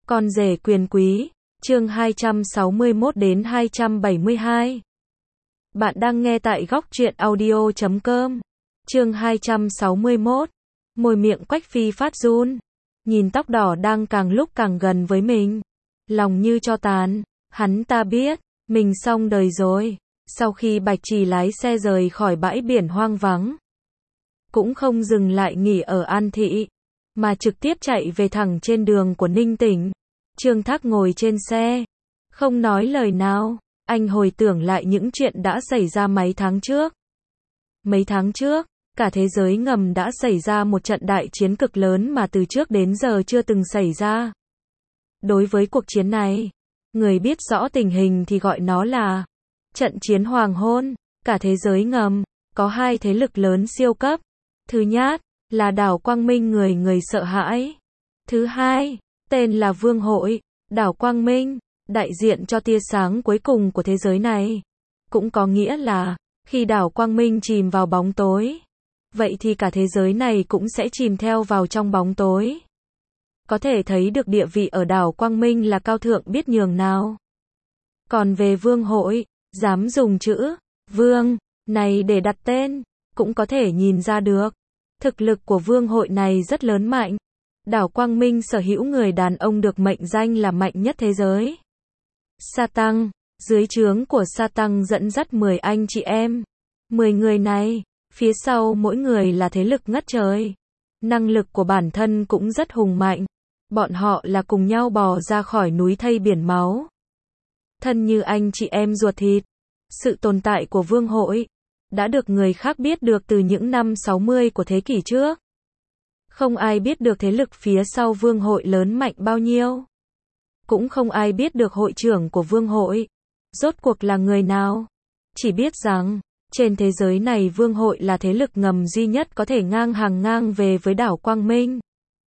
Con rể quyền quý, chương 261 đến 272. Bạn đang nghe tại góc truyện audio.com. Chương 261. Môi miệng Quách Phi phát run, nhìn tóc đỏ đang càng lúc càng gần với mình, lòng như tro tàn, hắn ta biết, mình xong đời rồi. Sau khi Bạch Trì lái xe rời khỏi bãi biển hoang vắng, cũng không dừng lại nghỉ ở An Thị, mà trực tiếp chạy về thẳng trên đường của Ninh Tỉnh. Trương Thác ngồi trên xe, không nói lời nào, anh hồi tưởng lại những chuyện đã xảy ra mấy tháng trước. Mấy tháng trước, cả thế giới ngầm đã xảy ra một trận đại chiến cực lớn mà từ trước đến giờ chưa từng xảy ra. Đối với cuộc chiến này, người biết rõ tình hình thì gọi nó là trận chiến hoàng hôn. Cả thế giới ngầm, có hai thế lực lớn siêu cấp. Thứ nhất, là đảo Quang Minh người người sợ hãi. Thứ hai, tên là Vương Hội. Đảo Quang Minh, đại diện cho tia sáng cuối cùng của thế giới này. Cũng có nghĩa là, khi đảo Quang Minh chìm vào bóng tối, vậy thì cả thế giới này cũng sẽ chìm theo vào trong bóng tối. Có thể thấy được địa vị ở đảo Quang Minh là cao thượng biết nhường nào. Còn về Vương Hội, dám dùng chữ Vương này để đặt tên, cũng có thể nhìn ra được, thực lực của Vương Hội này rất lớn mạnh. Đảo Quang Minh sở hữu người đàn ông được mệnh danh là mạnh nhất thế giới. Sa Tăng, dưới trướng của Sa Tăng dẫn dắt 10 anh chị em. 10 người này, phía sau mỗi người là thế lực ngất trời. Năng lực của bản thân cũng rất hùng mạnh. Bọn họ là cùng nhau bò ra khỏi núi thây biển máu. Thân như anh chị em ruột thịt. Sự tồn tại của Vương Hội đã được người khác biết được từ những năm 60 của thế kỷ trước. Không ai biết được thế lực phía sau Vương Hội lớn mạnh bao nhiêu. Cũng không ai biết được hội trưởng của Vương Hội rốt cuộc là người nào. Chỉ biết rằng, trên thế giới này Vương Hội là thế lực ngầm duy nhất có thể ngang về với đảo Quang Minh.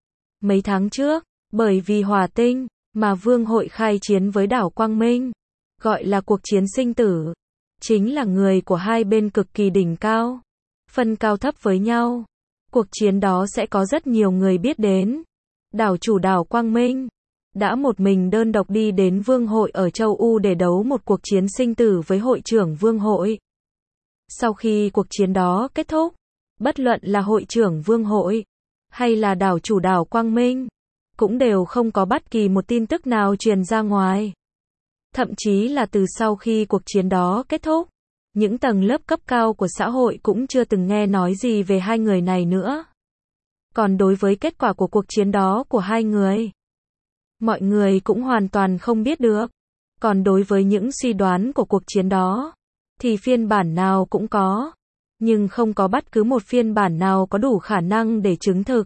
Mấy tháng trước, bởi vì Hỏa Tinh, mà Vương Hội khai chiến với đảo Quang Minh. Gọi là cuộc chiến sinh tử. Chính là người của hai bên cực kỳ đỉnh cao. Phân cao thấp với nhau. Cuộc chiến đó sẽ có rất nhiều người biết đến. Đảo chủ đảo Quang Minh đã một mình đơn độc đi đến Vương Hội ở châu U để đấu một cuộc chiến sinh tử với hội trưởng Vương Hội. Sau khi cuộc chiến đó kết thúc, bất luận là hội trưởng Vương Hội hay là đảo chủ đảo Quang Minh, cũng đều không có bất kỳ một tin tức nào truyền ra ngoài. Thậm chí là từ sau khi cuộc chiến đó kết thúc, những tầng lớp cấp cao của xã hội cũng chưa từng nghe nói gì về hai người này nữa. Còn đối với kết quả của cuộc chiến đó của hai người, mọi người cũng hoàn toàn không biết được. Còn đối với những suy đoán của cuộc chiến đó, thì phiên bản nào cũng có, nhưng không có bất cứ một phiên bản nào có đủ khả năng để chứng thực.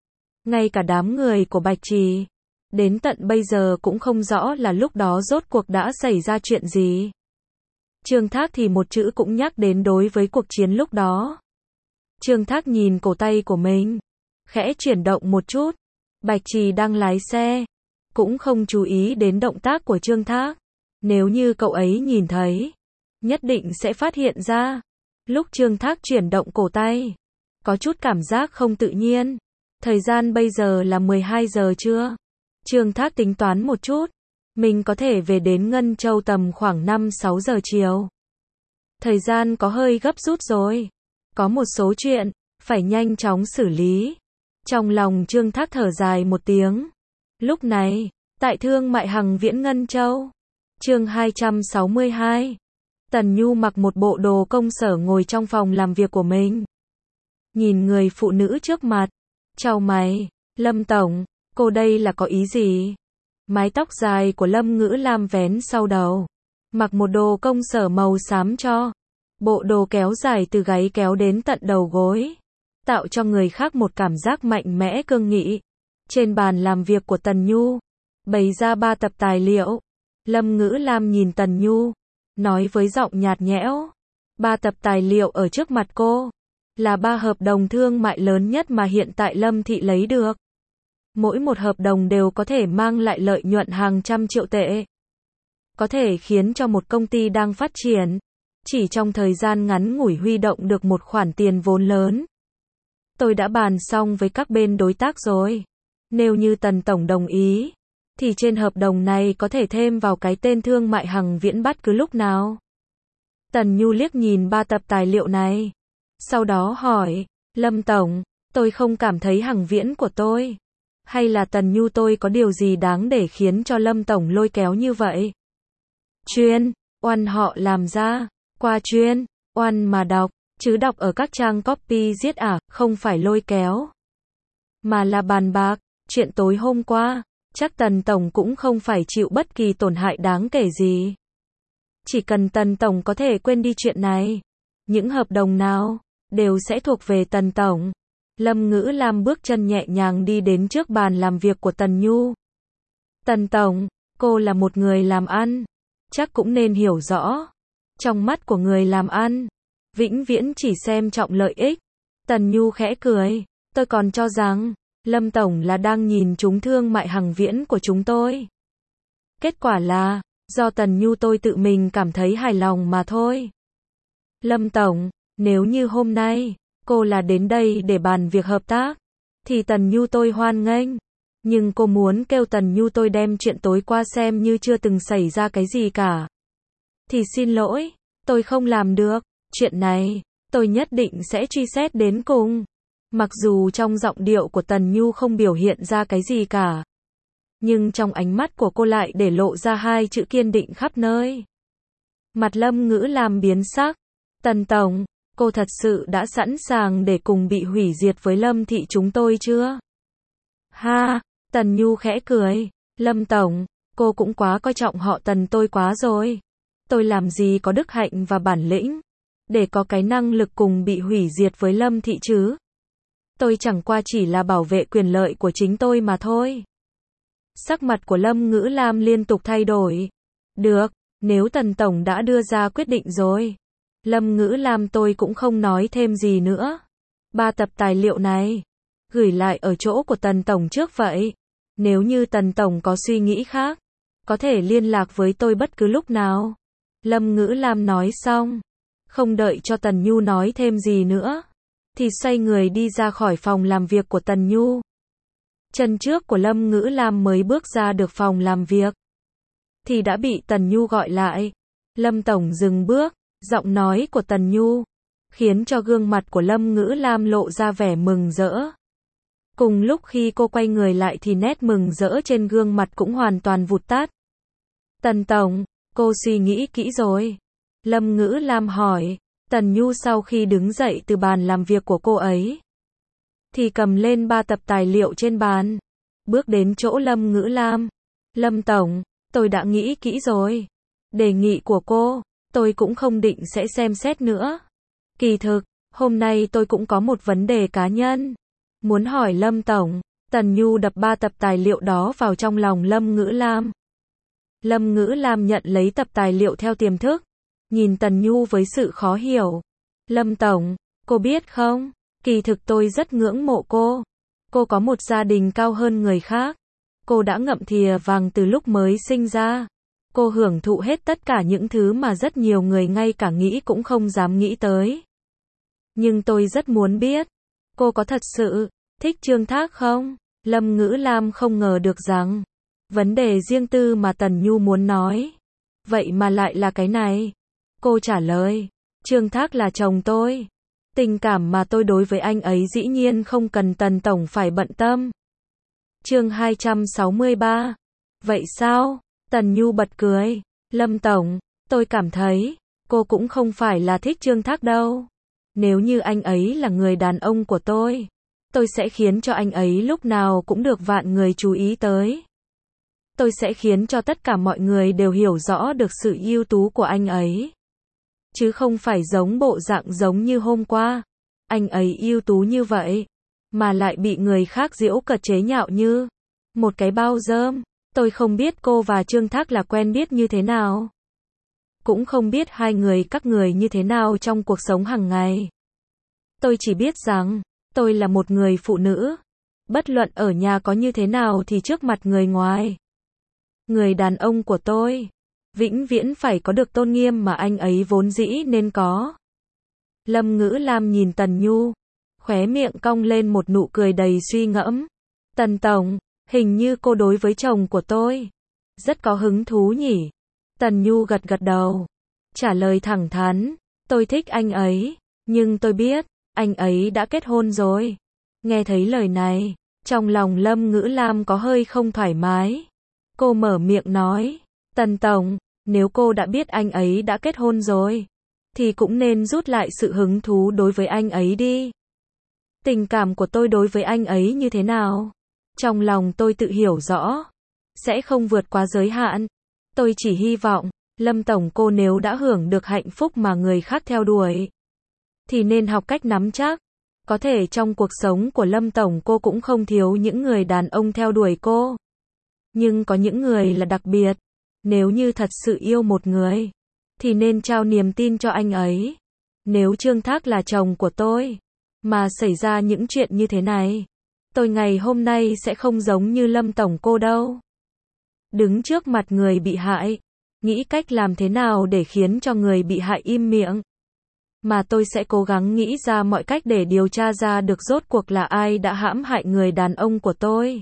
Ngay cả đám người của Bạch Trì, đến tận bây giờ cũng không rõ là lúc đó rốt cuộc đã xảy ra chuyện gì. Trương Thác thì một chữ cũng nhắc đến đối với cuộc chiến lúc đó. Trương Thác nhìn cổ tay của mình, khẽ chuyển động một chút. Bạch Trì đang lái xe, cũng không chú ý đến động tác của Trương Thác. Nếu như cậu ấy nhìn thấy, nhất định sẽ phát hiện ra. Lúc Trương Thác chuyển động cổ tay, có chút cảm giác không tự nhiên. Thời gian bây giờ là 12 giờ trưa. Trương Thác tính toán một chút, mình có thể về đến Ngân Châu tầm khoảng 5-6 giờ chiều. Thời gian có hơi gấp rút rồi. Có một số chuyện phải nhanh chóng xử lý. Trong lòng Trương Thác thở dài một tiếng. Lúc này, tại Thương mại Hằng Viễn Ngân Châu, chương 262, Tần Nhu mặc một bộ đồ công sở ngồi trong phòng làm việc của mình. Nhìn người phụ nữ trước mặt, chau mày, Lâm Tổng, cô đây là có ý gì? Mái tóc dài của Lâm Ngữ Lam vén sau đầu, mặc một đồ công sở màu xám cho. Bộ đồ kéo dài từ gáy kéo đến tận đầu gối, tạo cho người khác một cảm giác mạnh mẽ cương nghị. Trên bàn làm việc của Tần Nhu, bày ra 3 tập tài liệu. Lâm Ngữ Lam nhìn Tần Nhu, nói với giọng nhạt nhẽo. 3 tập tài liệu ở trước mặt cô, là 3 hợp đồng thương mại lớn nhất mà hiện tại Lâm Thị lấy được. Mỗi một hợp đồng đều có thể mang lại lợi nhuận hàng trăm triệu tệ. Có thể khiến cho một công ty đang phát triển, chỉ trong thời gian ngắn ngủi huy động được một khoản tiền vốn lớn. Tôi đã bàn xong với các bên đối tác rồi. Nếu như Tần Tổng đồng ý, thì trên hợp đồng này có thể thêm vào cái tên Thương mại Hằng Viễn bất cứ lúc nào. Tần Nhu liếc nhìn 3 tập tài liệu này. Sau đó hỏi, Lâm Tổng, tôi không cảm thấy Hằng Viễn của tôi. Hay là Tần Nhu tôi có điều gì đáng để khiến cho Lâm Tổng lôi kéo như vậy? Chuyên, oan họ làm ra, qua chuyên, oan mà đọc, chứ đọc ở các trang copy giết không phải lôi kéo. Mà là bàn bạc, chuyện tối hôm qua, chắc Tần Tổng cũng không phải chịu bất kỳ tổn hại đáng kể gì. Chỉ cần Tần Tổng có thể quên đi chuyện này, những hợp đồng nào, đều sẽ thuộc về Tần Tổng. Lâm Ngữ Lam bước chân nhẹ nhàng đi đến trước bàn làm việc của Tần Nhu. Tần Tổng, cô là một người làm ăn, chắc cũng nên hiểu rõ. Trong mắt của người làm ăn, vĩnh viễn chỉ xem trọng lợi ích. Tần Nhu khẽ cười, tôi còn cho rằng, Lâm Tổng là đang nhìn trúng Thương mại Hằng Viễn của chúng tôi. Kết quả là, do Tần Nhu tôi tự mình cảm thấy hài lòng mà thôi. Lâm Tổng, nếu như hôm nay, cô là đến đây để bàn việc hợp tác, thì Tần Nhu tôi hoan nghênh. Nhưng cô muốn kêu Tần Nhu tôi đem chuyện tối qua xem như chưa từng xảy ra cái gì cả. Thì xin lỗi, tôi không làm được. Chuyện này, tôi nhất định sẽ truy xét đến cùng. Mặc dù trong giọng điệu của Tần Nhu không biểu hiện ra cái gì cả, nhưng trong ánh mắt của cô lại để lộ ra 2 chữ kiên định khắp nơi. Mặt Lâm Ngữ Lam biến sắc. Tần Tổng, cô thật sự đã sẵn sàng để cùng bị hủy diệt với Lâm thị chúng tôi chưa? Ha, Tần Nhu khẽ cười. Lâm Tổng, cô cũng quá coi trọng họ Tần tôi quá rồi. Tôi làm gì có đức hạnh và bản lĩnh để có cái năng lực cùng bị hủy diệt với Lâm thị chứ? Tôi chẳng qua chỉ là bảo vệ quyền lợi của chính tôi mà thôi. Sắc mặt của Lâm Ngữ Lam liên tục thay đổi. Được, nếu Tần Tổng đã đưa ra quyết định rồi, Lâm Ngữ Lam tôi cũng không nói thêm gì nữa. 3 tập tài liệu này, gửi lại ở chỗ của Tần Tổng trước vậy. Nếu như Tần Tổng có suy nghĩ khác, có thể liên lạc với tôi bất cứ lúc nào. Lâm Ngữ Lam nói xong, không đợi cho Tần Nhu nói thêm gì nữa, thì xoay người đi ra khỏi phòng làm việc của Tần Nhu. Chân trước của Lâm Ngữ Lam mới bước ra được phòng làm việc, thì đã bị Tần Nhu gọi lại. Lâm Tổng dừng bước, giọng nói của Tần Nhu khiến cho gương mặt của Lâm Ngữ Lam lộ ra vẻ mừng rỡ. Cùng lúc khi cô quay người lại thì nét mừng rỡ trên gương mặt cũng hoàn toàn vụt tắt. Tần Tổng, cô suy nghĩ kỹ rồi? Lâm Ngữ Lam hỏi. Tần Nhu sau khi đứng dậy từ bàn làm việc của cô ấy, thì cầm lên 3 tập tài liệu trên bàn, bước đến chỗ Lâm Ngữ Lam. Lâm Tổng, tôi đã nghĩ kỹ rồi. Đề nghị của cô, tôi cũng không định sẽ xem xét nữa. Kỳ thực, hôm nay tôi cũng có một vấn đề cá nhân muốn hỏi Lâm Tổng. Tần Nhu đập 3 tập tài liệu đó vào trong lòng Lâm Ngữ Lam. Lâm Ngữ Lam nhận lấy tập tài liệu theo tiềm thức, nhìn Tần Nhu với sự khó hiểu. Lâm Tổng, cô biết không, kỳ thực tôi rất ngưỡng mộ cô. Cô có một gia đình cao hơn người khác. Cô đã ngậm thìa vàng từ lúc mới sinh ra. Cô hưởng thụ hết tất cả những thứ mà rất nhiều người ngay cả nghĩ cũng không dám nghĩ tới. Nhưng tôi rất muốn biết, cô có thật sự thích Trương Thác không? Lâm Ngữ Lam không ngờ được rằng, vấn đề riêng tư mà Tần Nhu muốn nói, vậy mà lại là cái này. Cô trả lời, Trương Thác là chồng tôi. Tình cảm mà tôi đối với anh ấy dĩ nhiên không cần Tần Tổng phải bận tâm. Chương 263. Vậy sao? Tần Nhu bật cười. Lâm Tổng, tôi cảm thấy, cô cũng không phải là thích Trương Thác đâu. Nếu như anh ấy là người đàn ông của tôi sẽ khiến cho anh ấy lúc nào cũng được vạn người chú ý tới. Tôi sẽ khiến cho tất cả mọi người đều hiểu rõ được sự ưu tú của anh ấy. Chứ không phải giống bộ dạng giống như hôm qua. Anh ấy ưu tú như vậy, mà lại bị người khác giễu cợt chế nhạo như một cái bao rơm. Tôi không biết cô và Trương Thác là quen biết như thế nào. Cũng không biết hai người các người như thế nào trong cuộc sống hàng ngày. Tôi chỉ biết rằng, tôi là một người phụ nữ. Bất luận ở nhà có như thế nào thì trước mặt người ngoài, người đàn ông của tôi vĩnh viễn phải có được tôn nghiêm mà anh ấy vốn dĩ nên có. Lâm Ngữ Lam nhìn Tần Nhu, khóe miệng cong lên một nụ cười đầy suy ngẫm. Tần Tổng, Hình như cô đối với chồng của tôi rất có hứng thú nhỉ? Tần Nhu gật gật đầu, trả lời thẳng thắn, tôi thích anh ấy, nhưng tôi biết, anh ấy đã kết hôn rồi. Nghe thấy lời này, trong lòng Lâm Ngữ Lam có hơi không thoải mái. Cô mở miệng nói, Tần Tổng, nếu cô đã biết anh ấy đã kết hôn rồi, thì cũng nên rút lại sự hứng thú đối với anh ấy đi. Tình cảm của tôi đối với anh ấy như thế nào? Trong lòng tôi tự hiểu rõ, sẽ không vượt quá giới hạn. Tôi chỉ hy vọng, Lâm Tổng cô nếu đã hưởng được hạnh phúc mà người khác theo đuổi, thì nên học cách nắm chắc. Có thể trong cuộc sống của Lâm Tổng cô cũng không thiếu những người đàn ông theo đuổi cô. Nhưng có những người là đặc biệt. Nếu như thật sự yêu một người, thì nên trao niềm tin cho anh ấy. Nếu Trương Thác là chồng của tôi, mà xảy ra những chuyện như thế này, tôi ngày hôm nay sẽ không giống như Lâm Tổng cô đâu. Đứng trước mặt người bị hại, nghĩ cách làm thế nào để khiến cho người bị hại im miệng. Mà tôi sẽ cố gắng nghĩ ra mọi cách để điều tra ra được rốt cuộc là ai đã hãm hại người đàn ông của tôi.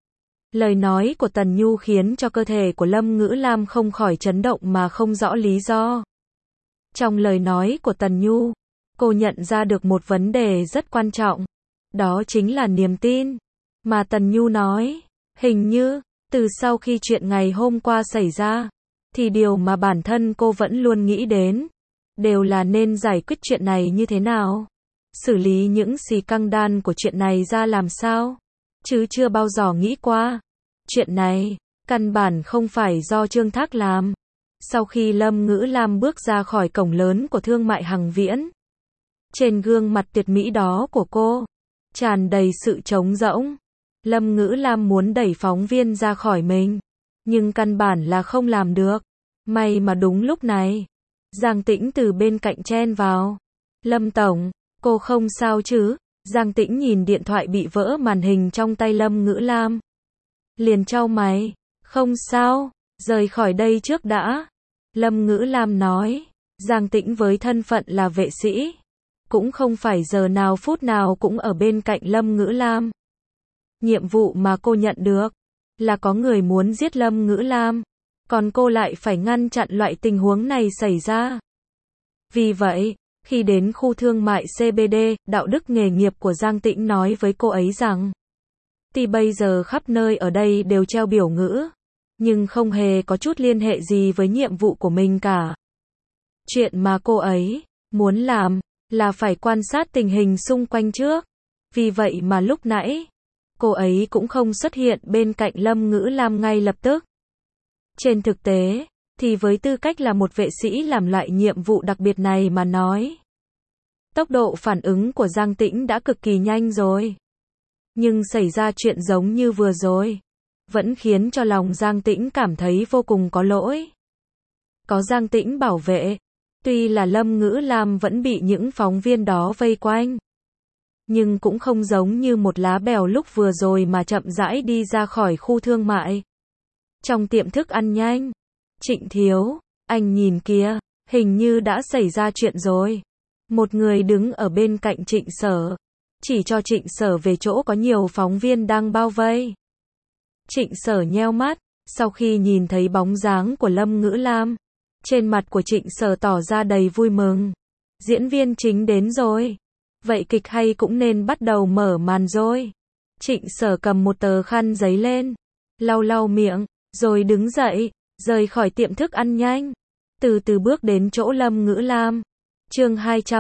Lời nói của Tần Nhu khiến cho cơ thể của Lâm Ngữ Lam không khỏi chấn động mà không rõ lý do. Trong lời nói của Tần Nhu, cô nhận ra được một vấn đề rất quan trọng. Đó chính là niềm tin. Mà Tần Nhu nói, hình như, từ sau khi chuyện ngày hôm qua xảy ra, thì điều mà bản thân cô vẫn luôn nghĩ đến, đều là nên giải quyết chuyện này như thế nào. Xử lý những xì căng đan của chuyện này ra làm sao. Chứ chưa bao giờ nghĩ qua. Chuyện này, căn bản không phải do Trương Thác làm. Sau khi Lâm Ngữ Lam bước ra khỏi cổng lớn của thương mại Hằng Viễn, trên gương mặt tuyệt mỹ đó của cô, tràn đầy sự trống rỗng. Lâm Ngữ Lam muốn đẩy phóng viên ra khỏi mình, nhưng căn bản là không làm được. May mà đúng lúc này, Giang Tĩnh từ bên cạnh chen vào. Lâm Tổng, cô không sao chứ? Giang Tĩnh nhìn điện thoại bị vỡ màn hình trong tay Lâm Ngữ Lam, liền chau mày, không sao, rời khỏi đây trước đã. Lâm Ngữ Lam nói, Giang Tĩnh với thân phận là vệ sĩ, cũng không phải giờ nào phút nào cũng ở bên cạnh Lâm Ngữ Lam. Nhiệm vụ mà cô nhận được, là có người muốn giết Lâm Ngữ Lam, còn cô lại phải ngăn chặn loại tình huống này xảy ra. Vì vậy, khi đến khu thương mại CBD, đạo đức nghề nghiệp của Giang Tĩnh nói với cô ấy rằng, thì bây giờ khắp nơi ở đây đều treo biểu ngữ, nhưng không hề có chút liên hệ gì với nhiệm vụ của mình cả. Chuyện mà cô ấy muốn làm, là phải quan sát tình hình xung quanh trước. Vì vậy mà lúc nãy, cô ấy cũng không xuất hiện bên cạnh Lâm Ngữ Lam ngay lập tức. Trên thực tế, thì với tư cách là một vệ sĩ làm loại nhiệm vụ đặc biệt này mà nói, tốc độ phản ứng của Giang Tĩnh đã cực kỳ nhanh rồi. Nhưng xảy ra chuyện giống như vừa rồi, vẫn khiến cho lòng Giang Tĩnh cảm thấy vô cùng có lỗi. Có Giang Tĩnh bảo vệ, tuy là Lâm Ngữ Lam vẫn bị những phóng viên đó vây quanh, nhưng cũng không giống như một lá bèo lúc vừa rồi mà chậm rãi đi ra khỏi khu thương mại. Trong tiệm thức ăn nhanh, Trịnh Thiếu, anh nhìn kìa, hình như đã xảy ra chuyện rồi. Một người đứng ở bên cạnh Trịnh Sở, chỉ cho Trịnh Sở về chỗ có nhiều phóng viên đang bao vây. Trịnh Sở nheo mắt, sau khi nhìn thấy bóng dáng của Lâm Ngữ Lam, trên mặt của Trịnh Sở tỏ ra đầy vui mừng. Diễn viên chính đến rồi. Vậy kịch hay cũng nên bắt đầu mở màn rồi. Trịnh Sở cầm một tờ khăn giấy lên, lau lau miệng, rồi đứng dậy, rời khỏi tiệm thức ăn nhanh, từ từ bước đến chỗ Lâm Ngữ Lam. Chương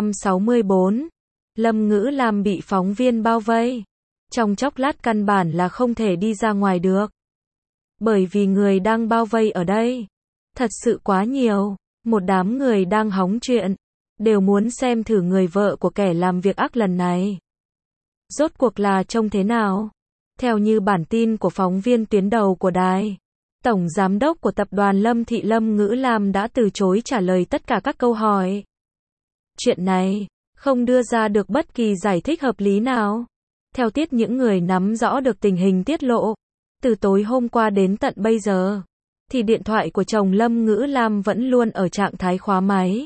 264. Lâm Ngữ Lam bị phóng viên bao vây. Trong chốc lát căn bản là không thể đi ra ngoài được. Bởi vì người đang bao vây ở đây thật sự quá nhiều, một đám người đang hóng chuyện, đều muốn xem thử người vợ của kẻ làm việc ác lần này rốt cuộc là trông thế nào. Theo như bản tin của phóng viên tuyến đầu của đài, Tổng Giám đốc của tập đoàn Lâm Thị Lâm Ngữ Lam đã từ chối trả lời tất cả các câu hỏi. Chuyện này, không đưa ra được bất kỳ giải thích hợp lý nào. Theo tiết những người nắm rõ được tình hình tiết lộ, từ tối hôm qua đến tận bây giờ, thì điện thoại của chồng Lâm Ngữ Lam vẫn luôn ở trạng thái khóa máy.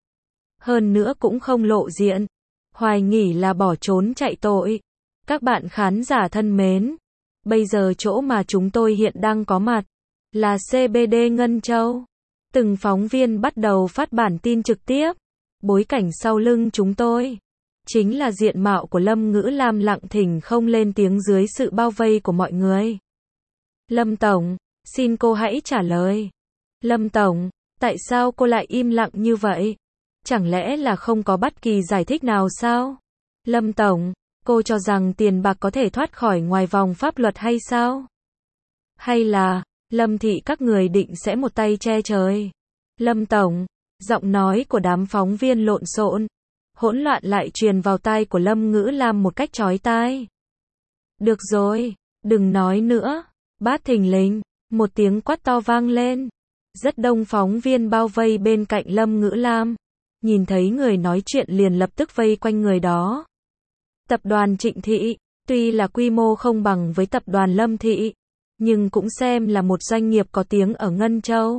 Hơn nữa cũng không lộ diện, hoài nghi là bỏ trốn chạy tội. Các bạn khán giả thân mến, Bây giờ chỗ mà chúng tôi hiện đang có mặt là CBD Ngân Châu. Từng phóng viên bắt đầu phát bản tin trực tiếp. Bối cảnh sau lưng chúng tôi chính là diện mạo của Lâm Ngữ Lam lặng thinh không lên tiếng dưới sự bao vây của mọi người. Lâm Tổng, xin cô hãy trả lời. Lâm Tổng, tại sao cô lại im lặng như vậy? Chẳng lẽ là không có bất kỳ giải thích nào sao? Lâm Tổng, cô cho rằng tiền bạc có thể thoát khỏi ngoài vòng pháp luật hay sao? Hay là, Lâm thị các người định sẽ một tay che trời? Lâm Tổng, giọng nói của đám phóng viên lộn xộn, hỗn loạn lại truyền vào tai của Lâm Ngữ Lam một cách chói tai. Được rồi, đừng nói nữa. Bát thình lình, một tiếng quát to vang lên. Rất đông phóng viên bao vây bên cạnh Lâm Ngữ Lam. Nhìn thấy người nói chuyện liền lập tức vây quanh người đó. Tập đoàn Trịnh Thị, tuy là quy mô không bằng với tập đoàn Lâm Thị, nhưng cũng xem là một doanh nghiệp có tiếng ở Ngân Châu.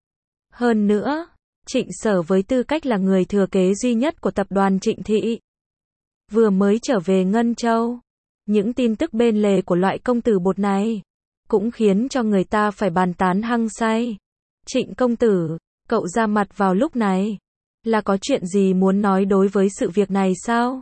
Hơn nữa, Trịnh Sở với tư cách là người thừa kế duy nhất của tập đoàn Trịnh Thị, vừa mới trở về Ngân Châu. Những tin tức bên lề của loại công tử bột này cũng khiến cho người ta phải bàn tán hăng say. Trịnh công tử, cậu ra mặt vào lúc này, là có chuyện gì muốn nói đối với sự việc này sao?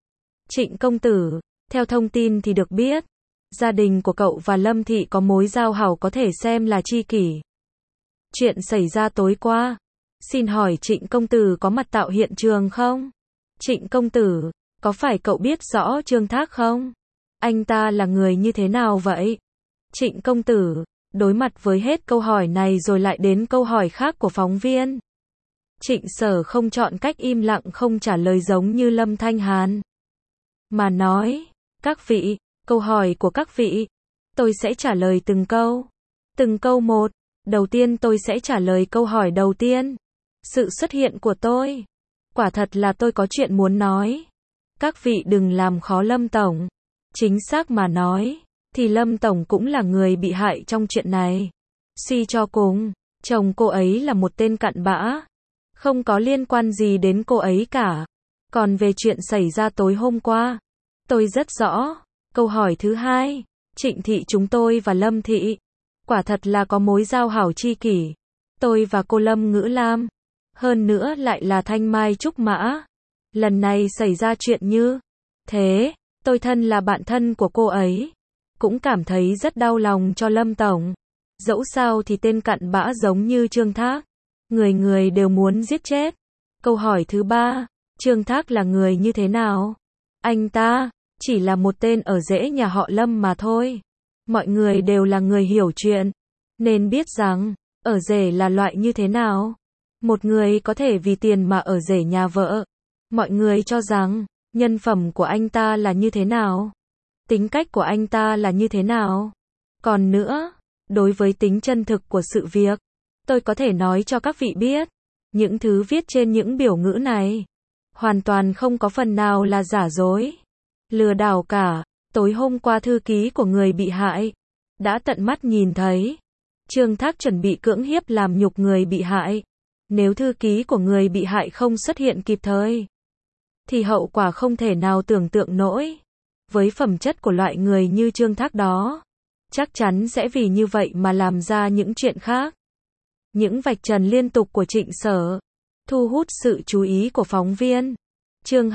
Trịnh công tử, theo thông tin thì được biết, gia đình của cậu và Lâm Thị có mối giao hảo có thể xem là tri kỷ. Chuyện xảy ra tối qua, xin hỏi Trịnh công tử có mặt tại hiện trường không? Trịnh công tử, có phải cậu biết rõ Trương Thác không? Anh ta là người như thế nào vậy? Trịnh công tử, đối mặt với hết câu hỏi này rồi lại đến câu hỏi khác của phóng viên. Trịnh Sở không chọn cách im lặng không trả lời giống như Lâm Thanh Hàn, mà nói, các vị, câu hỏi của các vị, tôi sẽ trả lời từng câu một. Đầu tiên tôi sẽ trả lời câu hỏi đầu tiên. Sự xuất hiện của tôi, quả thật là tôi có chuyện muốn nói. Các vị đừng làm khó Lâm Tổng. Chính xác mà nói, thì Lâm Tổng cũng là người bị hại trong chuyện này. Suy cho cùng, chồng cô ấy là một tên cặn bã, không có liên quan gì đến cô ấy cả. Còn về chuyện xảy ra tối hôm qua, tôi rất rõ. Câu hỏi thứ hai, Trịnh Thị chúng tôi và Lâm Thị, quả thật là có mối giao hảo tri kỷ. Tôi và cô Lâm Ngữ Lam, hơn nữa lại là thanh mai trúc mã. Lần này xảy ra chuyện như thế, tôi thân là bạn thân của cô ấy, cũng cảm thấy rất đau lòng cho Lâm Tổng. Dẫu sao thì tên cặn bã giống như Trương Thác, người người đều muốn giết chết. Câu hỏi thứ ba, Trương Thác là người như thế nào? Anh ta chỉ là một tên ở rễ nhà họ Lâm mà thôi. Mọi người đều là người hiểu chuyện, nên biết rằng ở rể là loại như thế nào. Một người có thể vì tiền mà ở rể nhà vợ. Mọi người cho rằng nhân phẩm của anh ta là như thế nào, tính cách của anh ta là như thế nào. Còn nữa, đối với tính chân thực của sự việc, tôi có thể nói cho các vị biết, những thứ viết trên những biểu ngữ này hoàn toàn không có phần nào là giả dối, lừa đảo cả. Tối hôm qua thư ký của người bị hại đã tận mắt nhìn thấy Trương Thác chuẩn bị cưỡng hiếp làm nhục người bị hại. Nếu thư ký của người bị hại không xuất hiện kịp thời, thì hậu quả không thể nào tưởng tượng nổi. Với phẩm chất của loại người như Trương Thác đó, chắc chắn sẽ vì như vậy mà làm ra những chuyện khác. Những vạch trần liên tục của Trịnh Sở thu hút sự chú ý của phóng viên. Chương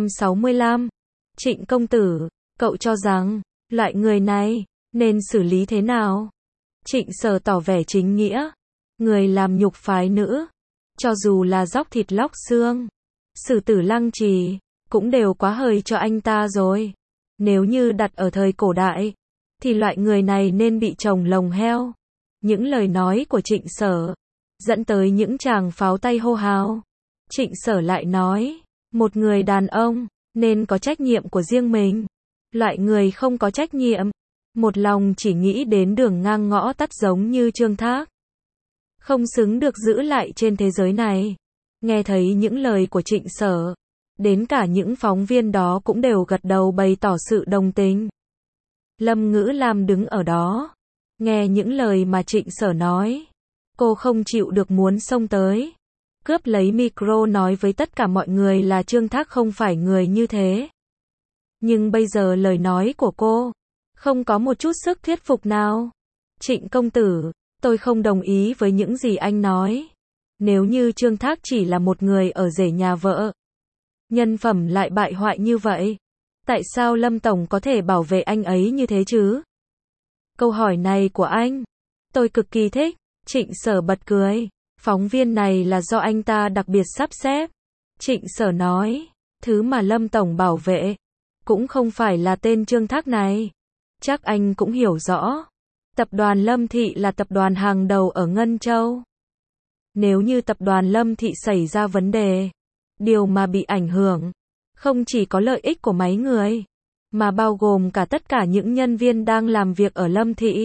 265. Trịnh công tử, cậu cho rằng loại người này nên xử lý thế nào? Trịnh Sở tỏ vẻ chính nghĩa. Người làm nhục phái nữ, cho dù là dóc thịt lóc xương, xử tử lăng trì, cũng đều quá hời cho anh ta rồi. Nếu như đặt ở thời cổ đại, thì loại người này nên bị trồng lồng heo. Những lời nói của Trịnh Sở dẫn tới những tràng pháo tay hô hào. Trịnh Sở lại nói, một người đàn ông nên có trách nhiệm của riêng mình. Loại người không có trách nhiệm, một lòng chỉ nghĩ đến đường ngang ngõ tắt giống như Trương Thác, không xứng được giữ lại trên thế giới này. Nghe thấy những lời của Trịnh Sở, đến cả những phóng viên đó cũng đều gật đầu bày tỏ sự đồng tình. Lâm Ngữ Lam đứng ở đó, nghe những lời mà Trịnh Sở nói, cô không chịu được muốn xông tới, cướp lấy micro nói với tất cả mọi người là Trương Thác không phải người như thế. Nhưng bây giờ lời nói của cô Không có một chút sức thuyết phục nào. Trịnh công tử, tôi không đồng ý với những gì anh nói. Nếu như Trương Thác chỉ là một người ở rể nhà vợ, nhân phẩm lại bại hoại như vậy, tại sao Lâm Tổng có thể bảo vệ anh ấy như thế chứ? Câu hỏi này của anh, tôi cực kỳ thích. Trịnh Sở bật cười. Phóng viên này là do anh ta đặc biệt sắp xếp. Trịnh Sở nói, thứ mà Lâm Tổng bảo vệ, cũng không phải là tên Trương Thác này. Chắc anh cũng hiểu rõ. Tập đoàn Lâm Thị là tập đoàn hàng đầu ở Ngân Châu. Nếu như tập đoàn Lâm Thị xảy ra vấn đề, điều mà bị ảnh hưởng, không chỉ có lợi ích của mấy người, mà bao gồm cả tất cả những nhân viên đang làm việc ở Lâm Thị,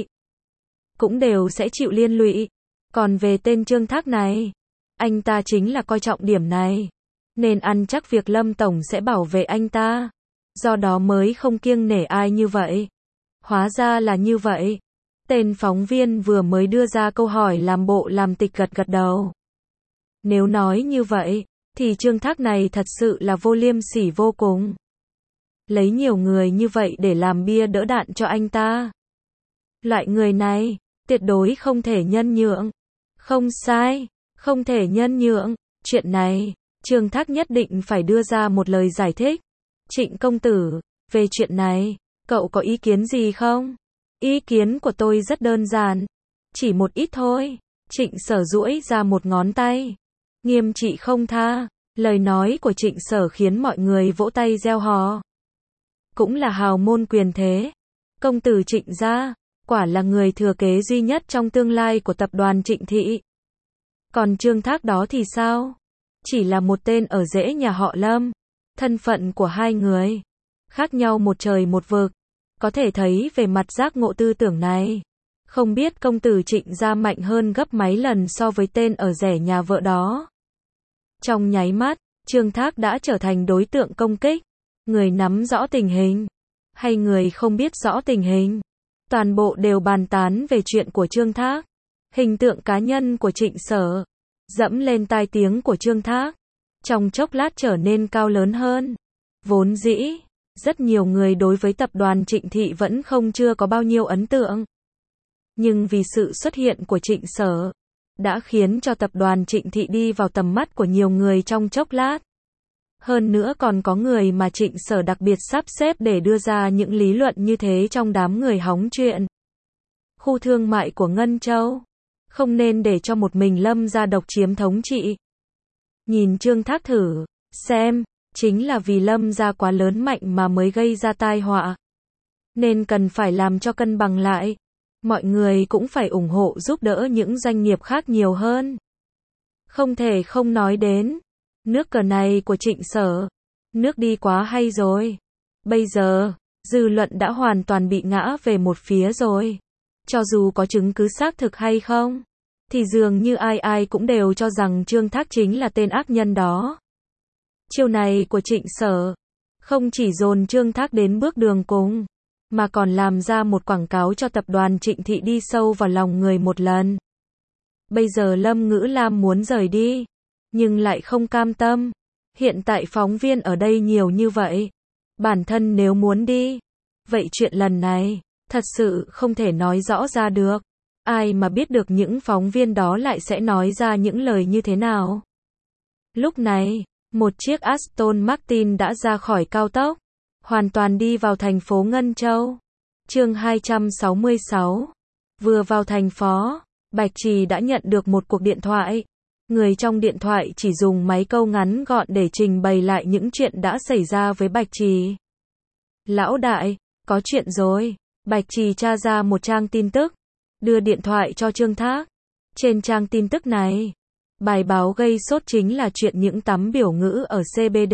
cũng đều sẽ chịu liên lụy. Còn về tên Trương Thác này, anh ta chính là coi trọng điểm này, nên ăn chắc việc Lâm Tổng sẽ bảo vệ anh ta, do đó mới không kiêng nể ai như vậy. Hóa ra là như vậy. Tên phóng viên vừa mới đưa ra câu hỏi làm bộ làm tịch gật gật đầu. Nếu nói như vậy, thì Trương Thác này thật sự là vô liêm sỉ vô cùng. Lấy nhiều người như vậy để làm bia đỡ đạn cho anh ta. Loại người này, tuyệt đối không thể nhân nhượng. Không sai, không thể nhân nhượng. Chuyện này, Trương Thác nhất định phải đưa ra một lời giải thích. Trịnh công tử, về chuyện này, cậu có ý kiến gì không? Ý kiến của tôi rất đơn giản. Chỉ một ít thôi. Trịnh Sở duỗi ra một ngón tay. Nghiêm trị không tha. Lời nói của Trịnh Sở khiến mọi người vỗ tay reo hò. Cũng là hào môn quyền thế. Công tử Trịnh gia, quả là người thừa kế duy nhất trong tương lai của tập đoàn Trịnh Thị. Còn Trương Thác đó thì sao? Chỉ là một tên ở rễ nhà họ Lâm. Thân phận của hai người khác nhau một trời một vực. Có thể thấy về mặt giác ngộ tư tưởng này, không biết công tử Trịnh gia mạnh hơn gấp mấy lần so với tên ở rể nhà vợ đó. Trong nháy mắt, Trương Thác đã trở thành đối tượng công kích. Người nắm rõ tình hình, hay người không biết rõ tình hình, toàn bộ đều bàn tán về chuyện của Trương Thác. Hình tượng cá nhân của Trịnh Sở dẫm lên tai tiếng của Trương Thác, trong chốc lát trở nên cao lớn hơn. Vốn dĩ, rất nhiều người đối với tập đoàn Trịnh Thị vẫn chưa có bao nhiêu ấn tượng. Nhưng vì sự xuất hiện của Trịnh Sở, đã khiến cho tập đoàn Trịnh Thị đi vào tầm mắt của nhiều người trong chốc lát. Hơn nữa còn có người mà Trịnh Sở đặc biệt sắp xếp để đưa ra những lý luận như thế trong đám người hóng chuyện. Khu thương mại của Ngân Châu, không nên để cho một mình Lâm gia độc chiếm thống trị. Nhìn Trương Thác thử, xem, chính là vì Lâm gia quá lớn mạnh mà mới gây ra tai họa. Nên cần phải làm cho cân bằng lại. Mọi người cũng phải ủng hộ giúp đỡ những doanh nghiệp khác nhiều hơn. Không thể không nói đến nước cờ này của Trịnh Sở. Nước đi quá hay rồi. Bây giờ, dư luận đã hoàn toàn bị ngã về một phía rồi. Cho dù có chứng cứ xác thực hay không, thì dường như ai ai cũng đều cho rằng Trương Thác chính là tên ác nhân đó. Chiêu này của Trịnh Sở không chỉ dồn Trương Thác đến bước đường cùng, mà còn làm ra một quảng cáo cho tập đoàn Trịnh Thị đi sâu vào lòng người một lần. Bây giờ Lâm Ngữ Lam muốn rời đi, nhưng lại không cam tâm. Hiện tại phóng viên ở đây nhiều như vậy, bản thân nếu muốn đi, vậy chuyện lần này thật sự không thể nói rõ ra được. Ai mà biết được những phóng viên đó lại sẽ nói ra những lời như thế nào. Lúc này, một chiếc Aston Martin đã ra khỏi cao tốc, hoàn toàn đi vào thành phố Ngân Châu. Chương 266. Vừa vào thành phố, Bạch Trì đã nhận được một cuộc điện thoại. Người trong điện thoại chỉ dùng mấy câu ngắn gọn để trình bày lại những chuyện đã xảy ra với Bạch Trì. Lão đại, có chuyện rồi. Bạch Trì tra ra một trang tin tức, đưa điện thoại cho Trương Thác. Trên trang tin tức này, bài báo gây sốt chính là chuyện những tấm biểu ngữ ở CBD.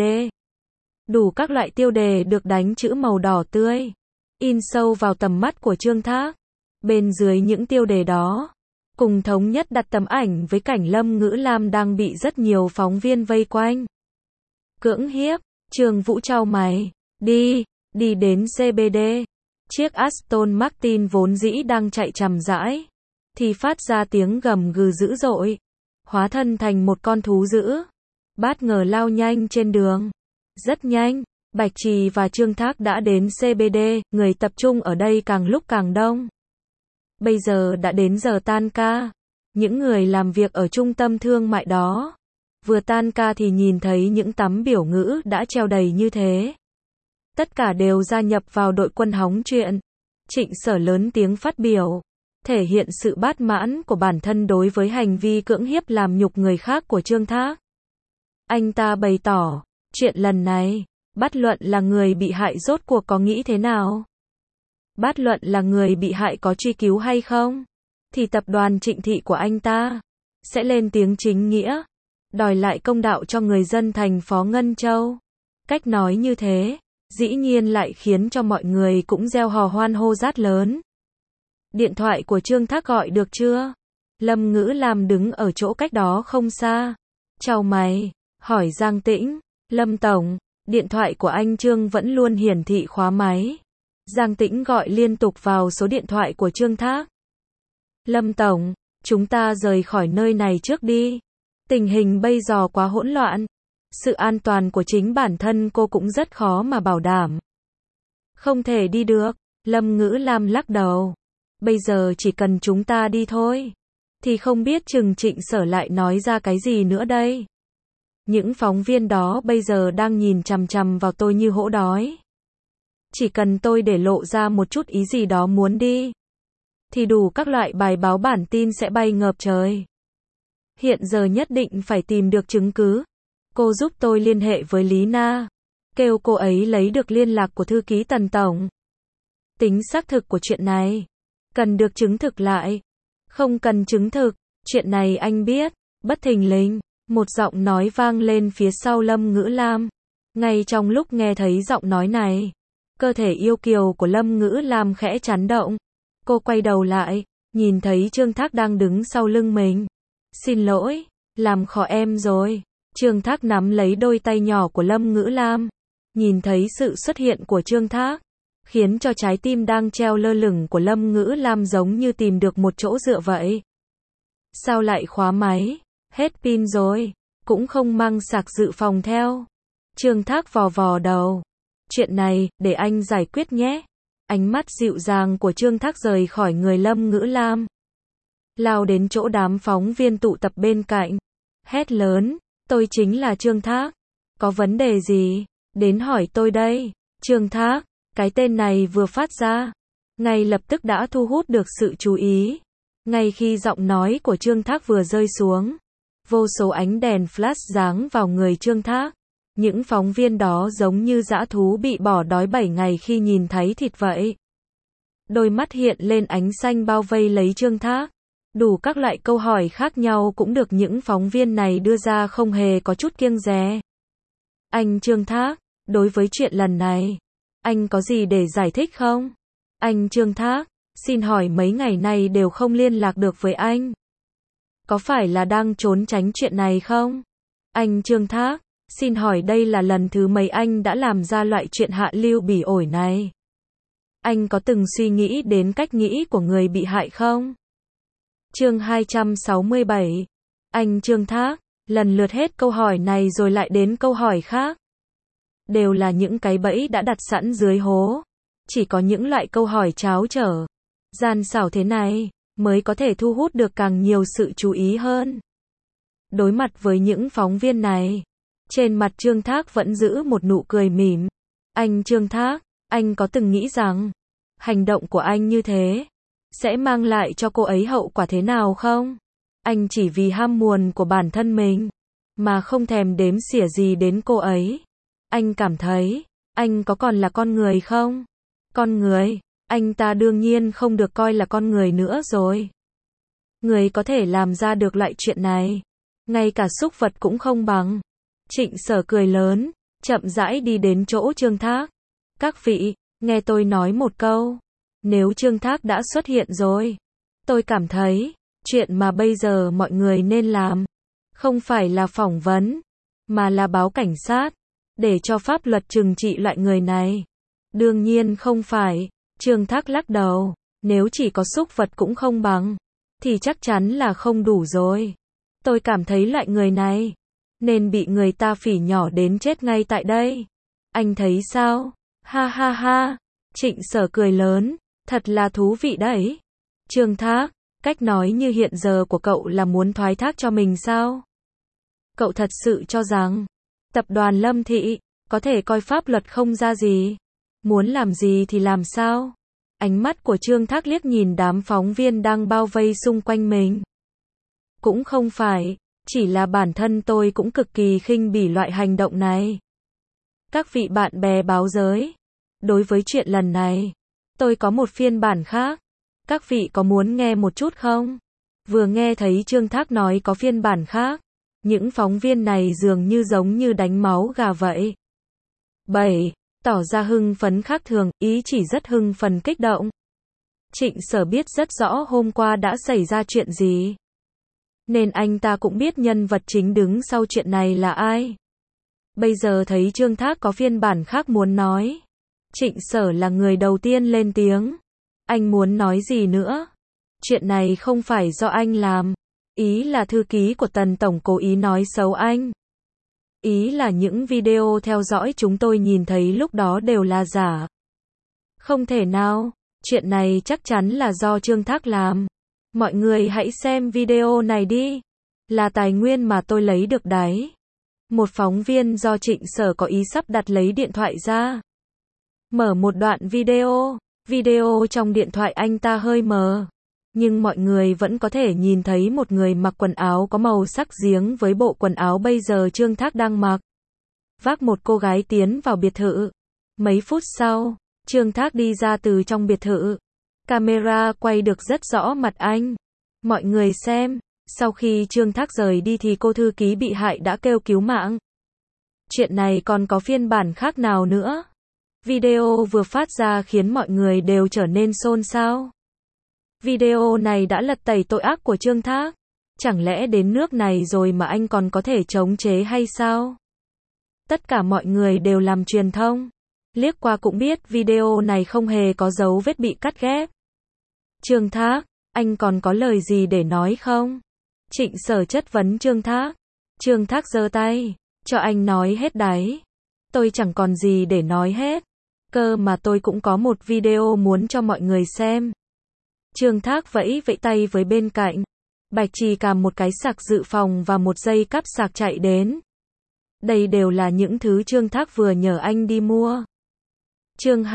Đủ các loại tiêu đề được đánh chữ màu đỏ tươi, in sâu vào tầm mắt của Trương Thác. Bên dưới những tiêu đề đó, cùng thống nhất đặt tấm ảnh với cảnh Lâm Ngữ Lam đang bị rất nhiều phóng viên vây quanh. Cưỡng hiếp, Trương Vũ chau mày, đi đến CBD. Chiếc Aston Martin vốn dĩ đang chạy chậm rãi, thì phát ra tiếng gầm gừ dữ dội, hóa thân thành một con thú dữ, bất ngờ lao nhanh trên đường. Rất nhanh, Bạch Trì và Trương Thác đã đến CBD, người tập trung ở đây càng lúc càng đông. Bây giờ đã đến giờ tan ca. Những người làm việc ở trung tâm thương mại đó, vừa tan ca thì nhìn thấy những tấm biểu ngữ đã treo đầy như thế. Tất cả đều gia nhập vào đội quân hóng chuyện. Trịnh Sở lớn tiếng phát biểu, thể hiện sự bát mãn của bản thân đối với hành vi cưỡng hiếp làm nhục người khác của Trương Thác. Anh ta bày tỏ, chuyện lần này, bất luận là người bị hại rốt cuộc có nghĩ thế nào, bất luận là người bị hại có truy cứu hay không, thì tập đoàn Trịnh Thị của anh ta sẽ lên tiếng chính nghĩa, đòi lại công đạo cho người dân thành phố Ngân Châu. Cách nói như thế, dĩ nhiên lại khiến cho mọi người cũng reo hò hoan hô rát lớn. Điện thoại của Trương Thác gọi được chưa? Lâm Ngữ Lam đứng ở chỗ cách đó không xa. Chào mày, hỏi Giang Tĩnh. Lâm Tổng, điện thoại của anh Trương vẫn luôn hiển thị khóa máy. Giang Tĩnh gọi liên tục vào số điện thoại của Trương Thác. Lâm Tổng, chúng ta rời khỏi nơi này trước đi. Tình hình bây giờ quá hỗn loạn. Sự an toàn của chính bản thân cô cũng rất khó mà bảo đảm. Không thể đi được. Lâm Ngữ Lam lắc đầu. Bây giờ chỉ cần chúng ta đi thôi. Thì không biết chừng Trịnh Sở lại nói ra cái gì nữa đây. Những phóng viên đó bây giờ đang nhìn chằm chằm vào tôi như hổ đói. Chỉ cần tôi để lộ ra một chút ý gì đó muốn đi, thì đủ các loại bài báo bản tin sẽ bay ngập trời. Hiện giờ nhất định phải tìm được chứng cứ. Cô giúp tôi liên hệ với Lý Na, kêu cô ấy lấy được liên lạc của thư ký Tần Tổng. Tính xác thực của chuyện này cần được chứng thực lại. Không cần chứng thực, chuyện này anh biết. Bất thình lình, một giọng nói vang lên phía sau Lâm Ngữ Lam. Ngay trong lúc nghe thấy giọng nói này, cơ thể yêu kiều của Lâm Ngữ Lam khẽ chấn động. Cô quay đầu lại, nhìn thấy Trương Thác đang đứng sau lưng mình. Xin lỗi, làm khó em rồi. Trương Thác nắm lấy đôi tay nhỏ của Lâm Ngữ Lam. Nhìn thấy sự xuất hiện của Trương Thác, khiến cho trái tim đang treo lơ lửng của Lâm Ngữ Lam giống như tìm được một chỗ dựa vậy. Sao lại khóa máy? Hết pin rồi, cũng không mang sạc dự phòng theo. Trương Thác vò vò đầu. Chuyện này, để anh giải quyết nhé. Ánh mắt dịu dàng của Trương Thác rời khỏi người Lâm Ngữ Lam, lao đến chỗ đám phóng viên tụ tập bên cạnh. Hét lớn, tôi chính là Trương Thác. Có vấn đề gì? Đến hỏi tôi đây. Trương Thác, cái tên này vừa phát ra, ngay lập tức đã thu hút được sự chú ý. Ngay khi giọng nói của Trương Thác vừa rơi xuống, vô số ánh đèn flash giáng vào người Trương Thác. Những phóng viên đó giống như dã thú bị bỏ đói 7 ngày khi nhìn thấy thịt vậy. Đôi mắt hiện lên ánh xanh bao vây lấy Trương Thác. Đủ các loại câu hỏi khác nhau cũng được những phóng viên này đưa ra không hề có chút kiêng dè. Anh Trương Thác, đối với chuyện lần này, anh có gì để giải thích không? Anh Trương Thác, xin hỏi mấy ngày nay đều không liên lạc được với anh. Có phải là đang trốn tránh chuyện này không? Anh Trương Thác, xin hỏi đây là lần thứ mấy anh đã làm ra loại chuyện hạ lưu bỉ ổi này? Anh có từng suy nghĩ đến cách nghĩ của người bị hại không? Chương 267. Anh Trương Thác, lần lượt hết câu hỏi này rồi lại đến câu hỏi khác. Đều là những cái bẫy đã đặt sẵn dưới hố. Chỉ có những loại câu hỏi tráo trở, gian xảo thế này, mới có thể thu hút được càng nhiều sự chú ý hơn. Đối mặt với những phóng viên này, trên mặt Trương Thác vẫn giữ một nụ cười mỉm. Anh Trương Thác, anh có từng nghĩ rằng, hành động của anh như thế, sẽ mang lại cho cô ấy hậu quả thế nào không? Anh chỉ vì ham muốn của bản thân mình, mà không thèm đếm xỉa gì đến cô ấy. Anh cảm thấy, anh có còn là con người không? Con người, anh ta đương nhiên không được coi là con người nữa rồi. Người có thể làm ra được loại chuyện này, ngay cả súc vật cũng không bằng. Trịnh Sở cười lớn, chậm rãi đi đến chỗ Trương Thác. Các vị, nghe tôi nói một câu. Nếu Trương Thác đã xuất hiện rồi, tôi cảm thấy, chuyện mà bây giờ mọi người nên làm, không phải là phỏng vấn, mà là báo cảnh sát, để cho pháp luật trừng trị loại người này. Đương nhiên không phải. Trương Thác lắc đầu, nếu chỉ có súc vật cũng không bằng, thì chắc chắn là không đủ rồi. Tôi cảm thấy loại người này, nên bị người ta phỉ nhỏ đến chết ngay tại đây. Anh thấy sao? Ha ha ha. Trịnh Sở cười lớn. Thật là thú vị đấy. Trương Thác, cách nói như hiện giờ của cậu là muốn thoái thác cho mình sao? Cậu thật sự cho rằng tập đoàn Lâm Thị có thể coi pháp luật không ra gì? Muốn làm gì thì làm sao? Ánh mắt của Trương Thác liếc nhìn đám phóng viên đang bao vây xung quanh mình. Cũng không phải, chỉ là bản thân tôi cũng cực kỳ khinh bỉ loại hành động này. Các vị bạn bè báo giới, đối với chuyện lần này, tôi có một phiên bản khác. Các vị có muốn nghe một chút không? Vừa nghe thấy Trương Thác nói có phiên bản khác, những phóng viên này dường như giống như đánh máu gà vậy. 7. Tỏ ra hưng phấn khác thường, ý chỉ rất hưng phấn kích động. Trịnh Sở biết rất rõ hôm qua đã xảy ra chuyện gì. Nên anh ta cũng biết nhân vật chính đứng sau chuyện này là ai. Bây giờ thấy Trương Thác có phiên bản khác muốn nói. Trịnh Sở là người đầu tiên lên tiếng. Anh muốn nói gì nữa? Chuyện này không phải do anh làm. Ý là thư ký của Tần Tổng cố ý nói xấu anh. Ý là những video theo dõi chúng tôi nhìn thấy lúc đó đều là giả. Không thể nào, chuyện này chắc chắn là do Trương Thác làm. Mọi người hãy xem video này đi. Là tài nguyên mà tôi lấy được đấy. Một phóng viên do Trịnh Sở có ý sắp đặt lấy điện thoại ra. Mở một đoạn video. Video trong điện thoại anh ta hơi mờ. Nhưng mọi người vẫn có thể nhìn thấy một người mặc quần áo có màu sắc giếng với bộ quần áo bây giờ Trương Thác đang mặc. Vác một cô gái tiến vào biệt thự. Mấy phút sau, Trương Thác đi ra từ trong biệt thự. Camera quay được rất rõ mặt anh. Mọi người xem, sau khi Trương Thác rời đi thì cô thư ký bị hại đã kêu cứu mạng. Chuyện này còn có phiên bản khác nào nữa? Video vừa phát ra khiến mọi người đều trở nên xôn xao. Video này đã lật tẩy tội ác của Trương Thác. Chẳng lẽ đến nước này rồi mà anh còn có thể chống chế hay sao? Tất cả mọi người đều làm truyền thông. Liếc qua cũng biết video này không hề có dấu vết bị cắt ghép. Trương Thác, anh còn có lời gì để nói không? Trịnh Sở chất vấn Trương Thác. Trương Thác giơ tay. Cho anh nói hết đấy. Tôi chẳng còn gì để nói hết. Cơ mà tôi cũng có một video muốn cho mọi người xem. Trương Thác vẫy vẫy tay với bên cạnh. Bạch Trì cầm một cái sạc dự phòng và một dây cáp sạc chạy đến. Đây đều là những thứ Trương Thác vừa nhờ anh đi mua. Chương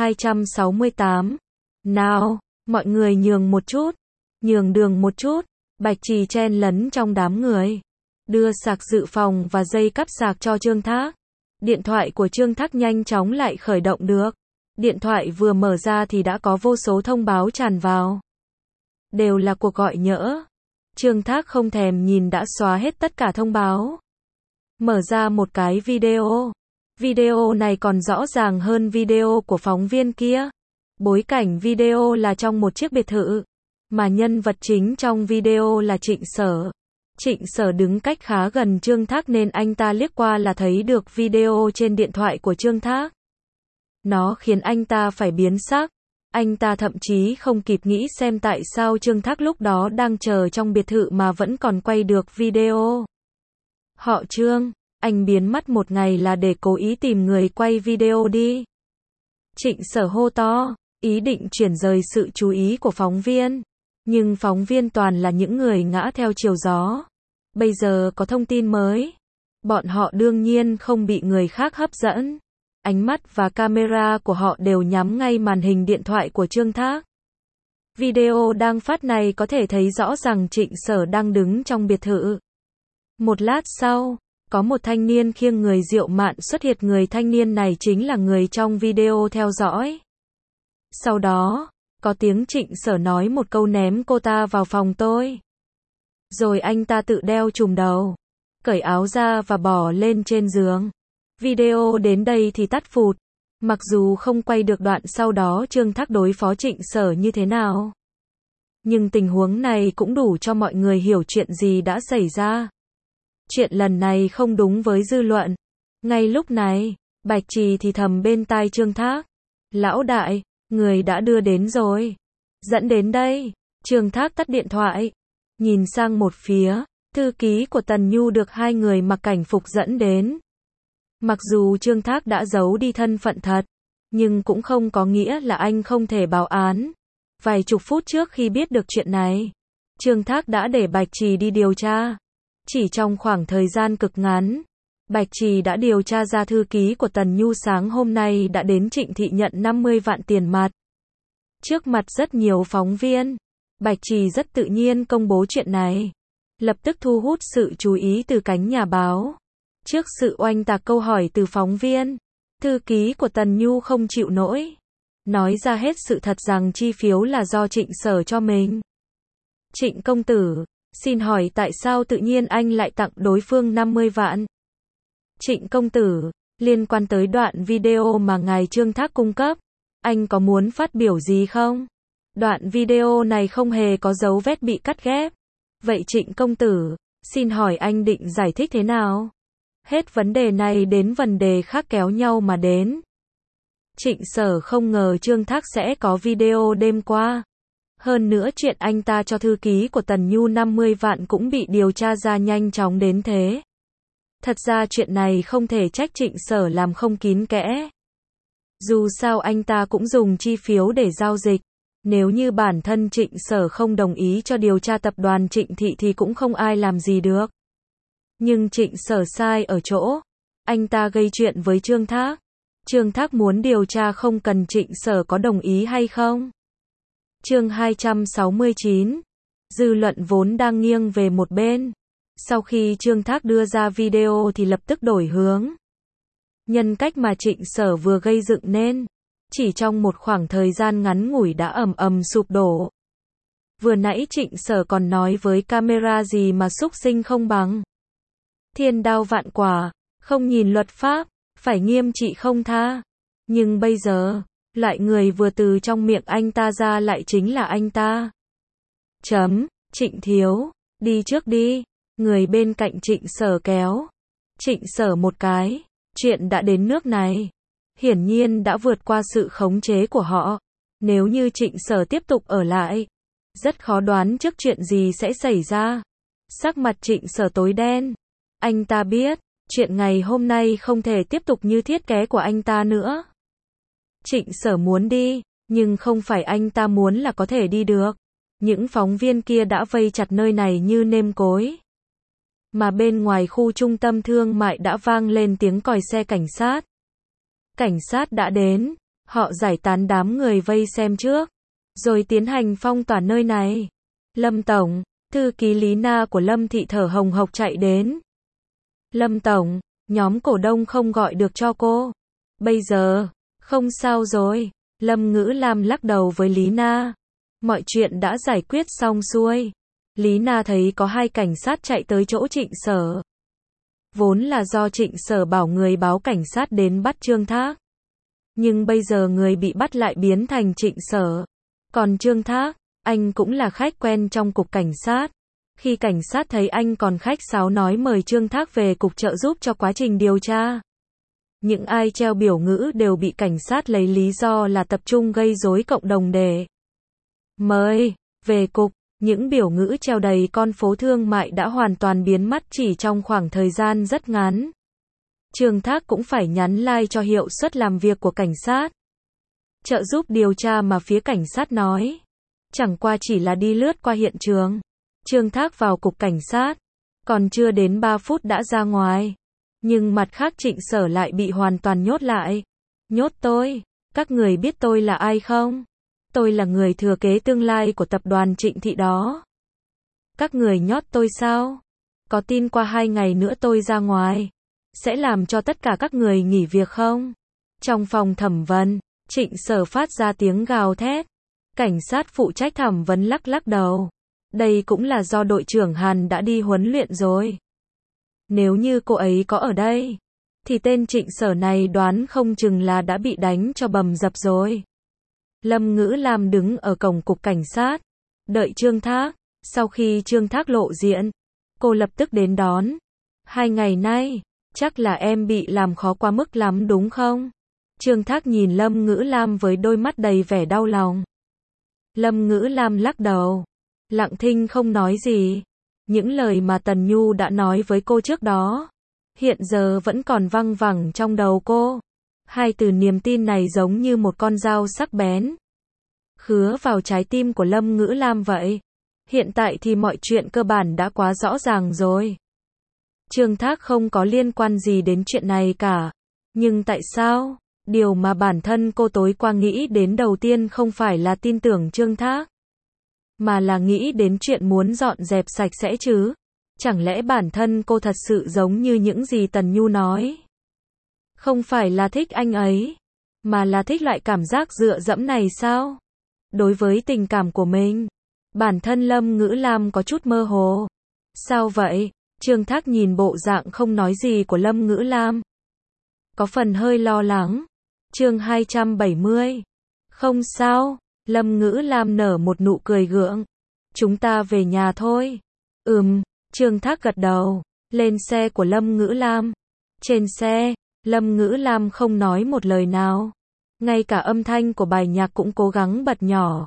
268. Nào, mọi người nhường một chút. Nhường đường một chút. Bạch Trì chen lấn trong đám người. Đưa sạc dự phòng và dây cáp sạc cho Trương Thác. Điện thoại của Trương Thác nhanh chóng lại khởi động được. Điện thoại vừa mở ra thì đã có vô số thông báo tràn vào. Đều là cuộc gọi nhỡ. Trương Thác không thèm nhìn đã xóa hết tất cả thông báo. Mở ra một cái video. Video này còn rõ ràng hơn video của phóng viên kia. Bối cảnh video là trong một chiếc biệt thự. Mà nhân vật chính trong video là Trịnh Sở. Trịnh Sở đứng cách khá gần Trương Thác nên anh ta liếc qua là thấy được video trên điện thoại của Trương Thác. Nó khiến anh ta phải biến sắc. Anh ta thậm chí không kịp nghĩ xem tại sao Trương Thác lúc đó đang chờ trong biệt thự mà vẫn còn quay được video. Họ Trương, anh biến mất một ngày là để cố ý tìm người quay video đi. Trịnh Sở hô to, ý định chuyển rời sự chú ý của phóng viên. Nhưng phóng viên toàn là những người ngã theo chiều gió. Bây giờ có thông tin mới. Bọn họ đương nhiên không bị người khác hấp dẫn. Ánh mắt và camera của họ đều nhắm ngay màn hình điện thoại của Trương Thác. Video đang phát này có thể thấy rõ rằng Trịnh Sở đang đứng trong biệt thự. Một lát sau, có một thanh niên khiêng người rượu mạn xuất hiện. Người thanh niên này chính là người trong video theo dõi. Sau đó, có tiếng Trịnh Sở nói một câu ném cô ta vào phòng tôi. Rồi anh ta tự đeo trùm đầu, cởi áo ra và bỏ lên trên giường. Video đến đây thì tắt phụt. Mặc dù không quay được đoạn sau đó Trương Thác đối phó Trịnh Sở như thế nào. Nhưng tình huống này cũng đủ cho mọi người hiểu chuyện gì đã xảy ra. Chuyện lần này không đúng với dư luận. Ngay lúc này, Bạch Trì thì thầm bên tai Trương Thác. Lão đại, người đã đưa đến rồi. Dẫn đến đây. Trương Thác tắt điện thoại. Nhìn sang một phía, thư ký của Tần Nhu được hai người mặc cảnh phục dẫn đến. Mặc dù Trương Thác đã giấu đi thân phận thật, nhưng cũng không có nghĩa là anh không thể báo án. Vài chục phút trước khi biết được chuyện này, Trương Thác đã để Bạch Trì đi điều tra. Chỉ trong khoảng thời gian cực ngắn, Bạch Trì đã điều tra ra thư ký của Tần Nhu sáng hôm nay đã đến Trịnh Thị nhận 50 vạn tiền mặt. Trước mặt rất nhiều phóng viên, Bạch Trì rất tự nhiên công bố chuyện này, lập tức thu hút sự chú ý từ cánh nhà báo. Trước sự oanh tạc câu hỏi từ phóng viên, thư ký của Tần Nhu không chịu nổi, nói ra hết sự thật rằng chi phiếu là do Trịnh Sở cho mình. Trịnh công tử, xin hỏi tại sao tự nhiên anh lại tặng đối phương 50 vạn? Trịnh công tử, liên quan tới đoạn video mà ngài Trương Thác cung cấp, anh có muốn phát biểu gì không? Đoạn video này không hề có dấu vết bị cắt ghép. Vậy Trịnh công tử, xin hỏi anh định giải thích thế nào? Hết vấn đề này đến vấn đề khác kéo nhau mà đến. Trịnh Sở không ngờ Trương Thác sẽ có video đêm qua. Hơn nữa chuyện anh ta cho thư ký của Tần Nhu 50 vạn cũng bị điều tra ra nhanh chóng đến thế. Thật ra chuyện này không thể trách Trịnh Sở làm không kín kẽ. Dù sao anh ta cũng dùng chi phiếu để giao dịch. Nếu như bản thân Trịnh Sở không đồng ý cho điều tra tập đoàn Trịnh Thị thì cũng không ai làm gì được. Nhưng Trịnh Sở sai ở chỗ, anh ta gây chuyện với Trương Thác. Trương Thác muốn điều tra không cần Trịnh Sở có đồng ý hay không. Chương 269. Dư luận vốn đang nghiêng về một bên. Sau khi Trương Thác đưa ra video thì lập tức đổi hướng. Nhân cách mà Trịnh Sở vừa gây dựng nên, chỉ trong một khoảng thời gian ngắn ngủi đã ầm ầm sụp đổ. Vừa nãy Trịnh Sở còn nói với camera gì mà súc sinh không bằng. Thiên đao vạn quả, không nhìn luật pháp, phải nghiêm trị không tha. Nhưng bây giờ, lại người vừa từ trong miệng anh ta ra lại chính là anh ta. Trịnh thiếu, đi trước đi. Người bên cạnh Trịnh Sở kéo Trịnh Sở một cái. Chuyện đã đến nước này, hiển nhiên đã vượt qua sự khống chế của họ. Nếu như Trịnh Sở tiếp tục ở lại, rất khó đoán trước chuyện gì sẽ xảy ra. Sắc mặt Trịnh Sở tối đen. Anh ta biết, chuyện ngày hôm nay không thể tiếp tục như thiết kế của anh ta nữa. Trịnh Sở muốn đi, nhưng không phải anh ta muốn là có thể đi được. Những phóng viên kia đã vây chặt nơi này như nêm cối. Mà bên ngoài khu trung tâm thương mại đã vang lên tiếng còi xe cảnh sát. Cảnh sát đã đến, họ giải tán đám người vây xem trước, rồi tiến hành phong tỏa nơi này. Lâm Tổng, thư ký Lý Na của Lâm Thị thở hồng hộc chạy đến. Lâm Tổng, nhóm cổ đông không gọi được cho cô. Bây giờ, không sao rồi. Lâm Ngữ Lam lắc đầu với Lý Na. Mọi chuyện đã giải quyết xong xuôi. Lý Na thấy có hai cảnh sát chạy tới chỗ Trịnh Sở. Vốn là do Trịnh Sở bảo người báo cảnh sát đến bắt Trương Thác. Nhưng bây giờ người bị bắt lại biến thành Trịnh Sở. Còn Trương Thác, anh cũng là khách quen trong cục cảnh sát. Khi cảnh sát thấy anh còn khách sáo nói mời Trương Thác về cục trợ giúp cho quá trình điều tra. Những ai treo biểu ngữ đều bị cảnh sát lấy lý do là tập trung gây rối cộng đồng để mời về cục. Những biểu ngữ treo đầy con phố thương mại đã hoàn toàn biến mất chỉ trong khoảng thời gian rất ngắn. Trương Thác cũng phải nhắn like cho hiệu suất làm việc của cảnh sát. Trợ giúp điều tra mà phía cảnh sát nói. Chẳng qua chỉ là đi lướt qua hiện trường. Trương Thác vào cục cảnh sát. Còn chưa đến 3 phút đã ra ngoài. Nhưng mặt khác Trịnh Sở lại bị hoàn toàn nhốt lại. Nhốt tôi? Các người biết tôi là ai không? Tôi là người thừa kế tương lai của tập đoàn Trịnh Thị đó. Các người nhốt tôi sao? Có tin qua 2 ngày nữa tôi ra ngoài, sẽ làm cho tất cả các người nghỉ việc không? Trong phòng thẩm vấn, Trịnh Sở phát ra tiếng gào thét. Cảnh sát phụ trách thẩm vấn lắc lắc đầu. Đây cũng là do đội trưởng Hàn đã đi huấn luyện rồi. Nếu như cô ấy có ở đây, thì tên Trịnh Sở này đoán không chừng là đã bị đánh cho bầm dập rồi. Lâm Ngữ Lam đứng ở cổng cục cảnh sát, đợi Trương Thác. Sau khi Trương Thác lộ diện, cô lập tức đến đón. 2 ngày nay, chắc là em bị làm khó quá mức lắm đúng không? Trương Thác nhìn Lâm Ngữ Lam với đôi mắt đầy vẻ đau lòng. Lâm Ngữ Lam lắc đầu, lặng thinh không nói gì. Những lời mà Tần Nhu đã nói với cô trước đó, hiện giờ vẫn còn văng vẳng trong đầu cô. Hai từ niềm tin này giống như một con dao sắc bén, khứa vào trái tim của Lâm Ngữ Lam vậy. Hiện tại thì mọi chuyện cơ bản đã quá rõ ràng rồi. Trương Thác không có liên quan gì đến chuyện này cả. Nhưng tại sao? Điều mà bản thân cô tối qua nghĩ đến đầu tiên không phải là tin tưởng Trương Thác, mà là nghĩ đến chuyện muốn dọn dẹp sạch sẽ chứ. Chẳng lẽ bản thân cô thật sự giống như những gì Tần Nhu nói? Không phải là thích anh ấy, mà là thích loại cảm giác dựa dẫm này sao? Đối với tình cảm của mình, bản thân Lâm Ngữ Lam có chút mơ hồ. Sao vậy? Trương Thác nhìn bộ dạng không nói gì của Lâm Ngữ Lam, có phần hơi lo lắng. Chương 270. Không sao, Lâm Ngữ Lam nở một nụ cười gượng. Chúng ta về nhà thôi. Trương Thác gật đầu, lên xe của Lâm Ngữ Lam. Trên xe, Lâm Ngữ Lam không nói một lời nào. Ngay cả âm thanh của bài nhạc cũng cố gắng bật nhỏ.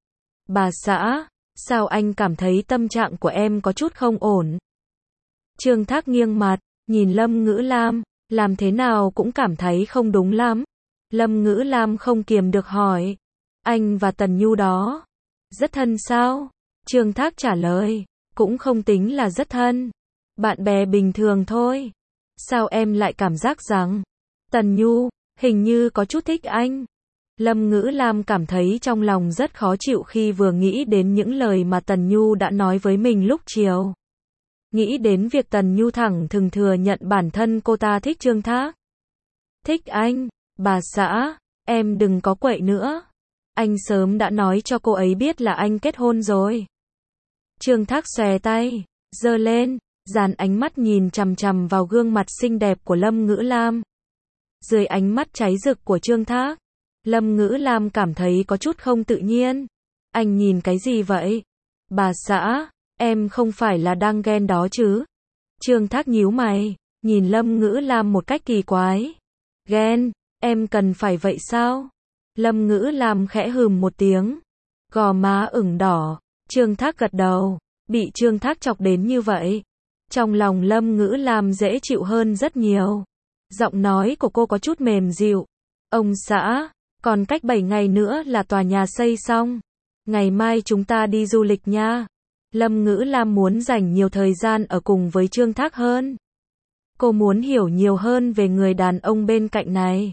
Bà xã, sao anh cảm thấy tâm trạng của em có chút không ổn? Trương Thác nghiêng mặt, nhìn Lâm Ngữ Lam, làm thế nào cũng cảm thấy không đúng lắm. Lâm Ngữ Lam không kiềm được hỏi, anh và Tần Nhu đó, rất thân sao? Trương Thác trả lời, cũng không tính là rất thân. Bạn bè bình thường thôi. Sao em lại cảm giác rằng, Tần Nhu, hình như có chút thích anh? Lâm Ngữ Lam cảm thấy trong lòng rất khó chịu khi vừa nghĩ đến những lời mà Tần Nhu đã nói với mình lúc chiều. Nghĩ đến việc Tần Nhu thẳng thừng thừa nhận bản thân cô ta thích Trương Thác. Thích anh, bà xã, em đừng có quậy nữa. Anh sớm đã nói cho cô ấy biết là anh kết hôn rồi. Trương Thác xòe tay, giơ lên, dàn ánh mắt nhìn chằm chằm vào gương mặt xinh đẹp của Lâm Ngữ Lam. Dưới ánh mắt cháy rực của Trương Thác, Lâm Ngữ Lam cảm thấy có chút không tự nhiên. Anh nhìn cái gì vậy? Bà xã, em không phải là đang ghen đó chứ? Trương Thác nhíu mày, nhìn Lâm Ngữ Lam một cách kỳ quái. Ghen, em cần phải vậy sao? Lâm Ngữ Lam khẽ hừm một tiếng, gò má ửng đỏ. Trương Thác gật đầu, bị Trương Thác chọc đến như vậy, trong lòng Lâm Ngữ Lam dễ chịu hơn rất nhiều. Giọng nói của cô có chút mềm dịu. Ông xã, còn cách 7 ngày nữa là tòa nhà xây xong. Ngày mai chúng ta đi du lịch nha. Lâm Ngữ Lam muốn dành nhiều thời gian ở cùng với Trương Thác hơn. Cô muốn hiểu nhiều hơn về người đàn ông bên cạnh này.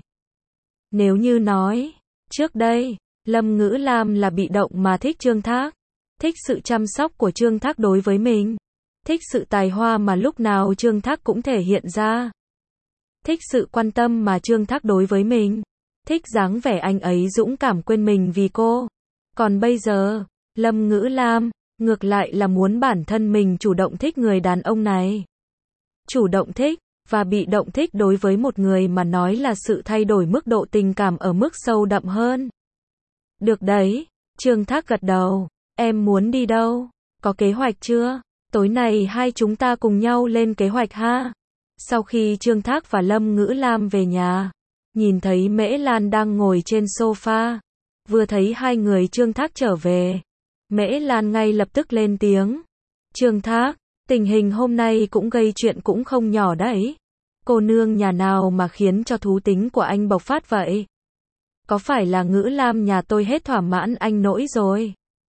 Nếu như nói, trước đây, Lâm Ngữ Lam là bị động mà thích Trương Thác. Thích sự chăm sóc của Trương Thác đối với mình. Thích sự tài hoa mà lúc nào Trương Thác cũng thể hiện ra. Thích sự quan tâm mà Trương Thác đối với mình. Thích dáng vẻ anh ấy dũng cảm quên mình vì cô. Còn bây giờ, Lâm Ngữ Lam, ngược lại là muốn bản thân mình chủ động thích người đàn ông này. Chủ động thích, và bị động thích đối với một người mà nói là sự thay đổi mức độ tình cảm ở mức sâu đậm hơn. Được đấy, Trương Thác gật đầu. Em muốn đi đâu? Có kế hoạch chưa? Tối nay hai chúng ta cùng nhau lên kế hoạch ha. Sau khi Trương Thác và Lâm Ngữ Lam về nhà, nhìn thấy Mễ Lan đang ngồi trên sofa. Vừa thấy hai người Trương Thác trở về, Mễ Lan ngay lập tức lên tiếng. Trương Thác, tình hình hôm nay cũng gây chuyện cũng không nhỏ đấy. Cô nương nhà nào mà khiến cho thú tính của anh bộc phát vậy? Có phải là Ngữ Lam nhà tôi hết thỏa mãn anh nỗi rồi?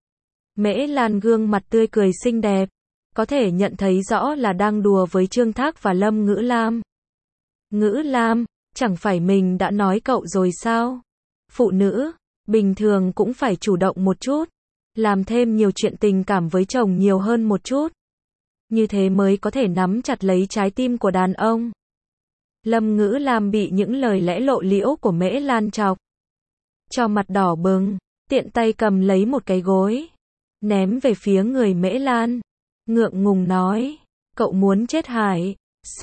Mễ Lan gương mặt tươi cười xinh đẹp, có thể nhận thấy rõ là đang đùa với Trương Thác và Lâm Ngữ Lam. Ngữ Lam, chẳng phải mình đã nói cậu rồi sao? Phụ nữ, bình thường cũng phải chủ động một chút, làm thêm nhiều chuyện tình cảm với chồng nhiều hơn một chút. Như thế mới có thể nắm chặt lấy trái tim của đàn ông. Lâm Ngữ Lam bị những lời lẽ lộ liễu của Mễ Lan chọc cho mặt đỏ bừng, tiện tay cầm lấy một cái gối, ném về phía người Mễ Lan, ngượng ngùng nói, cậu muốn chết Hải,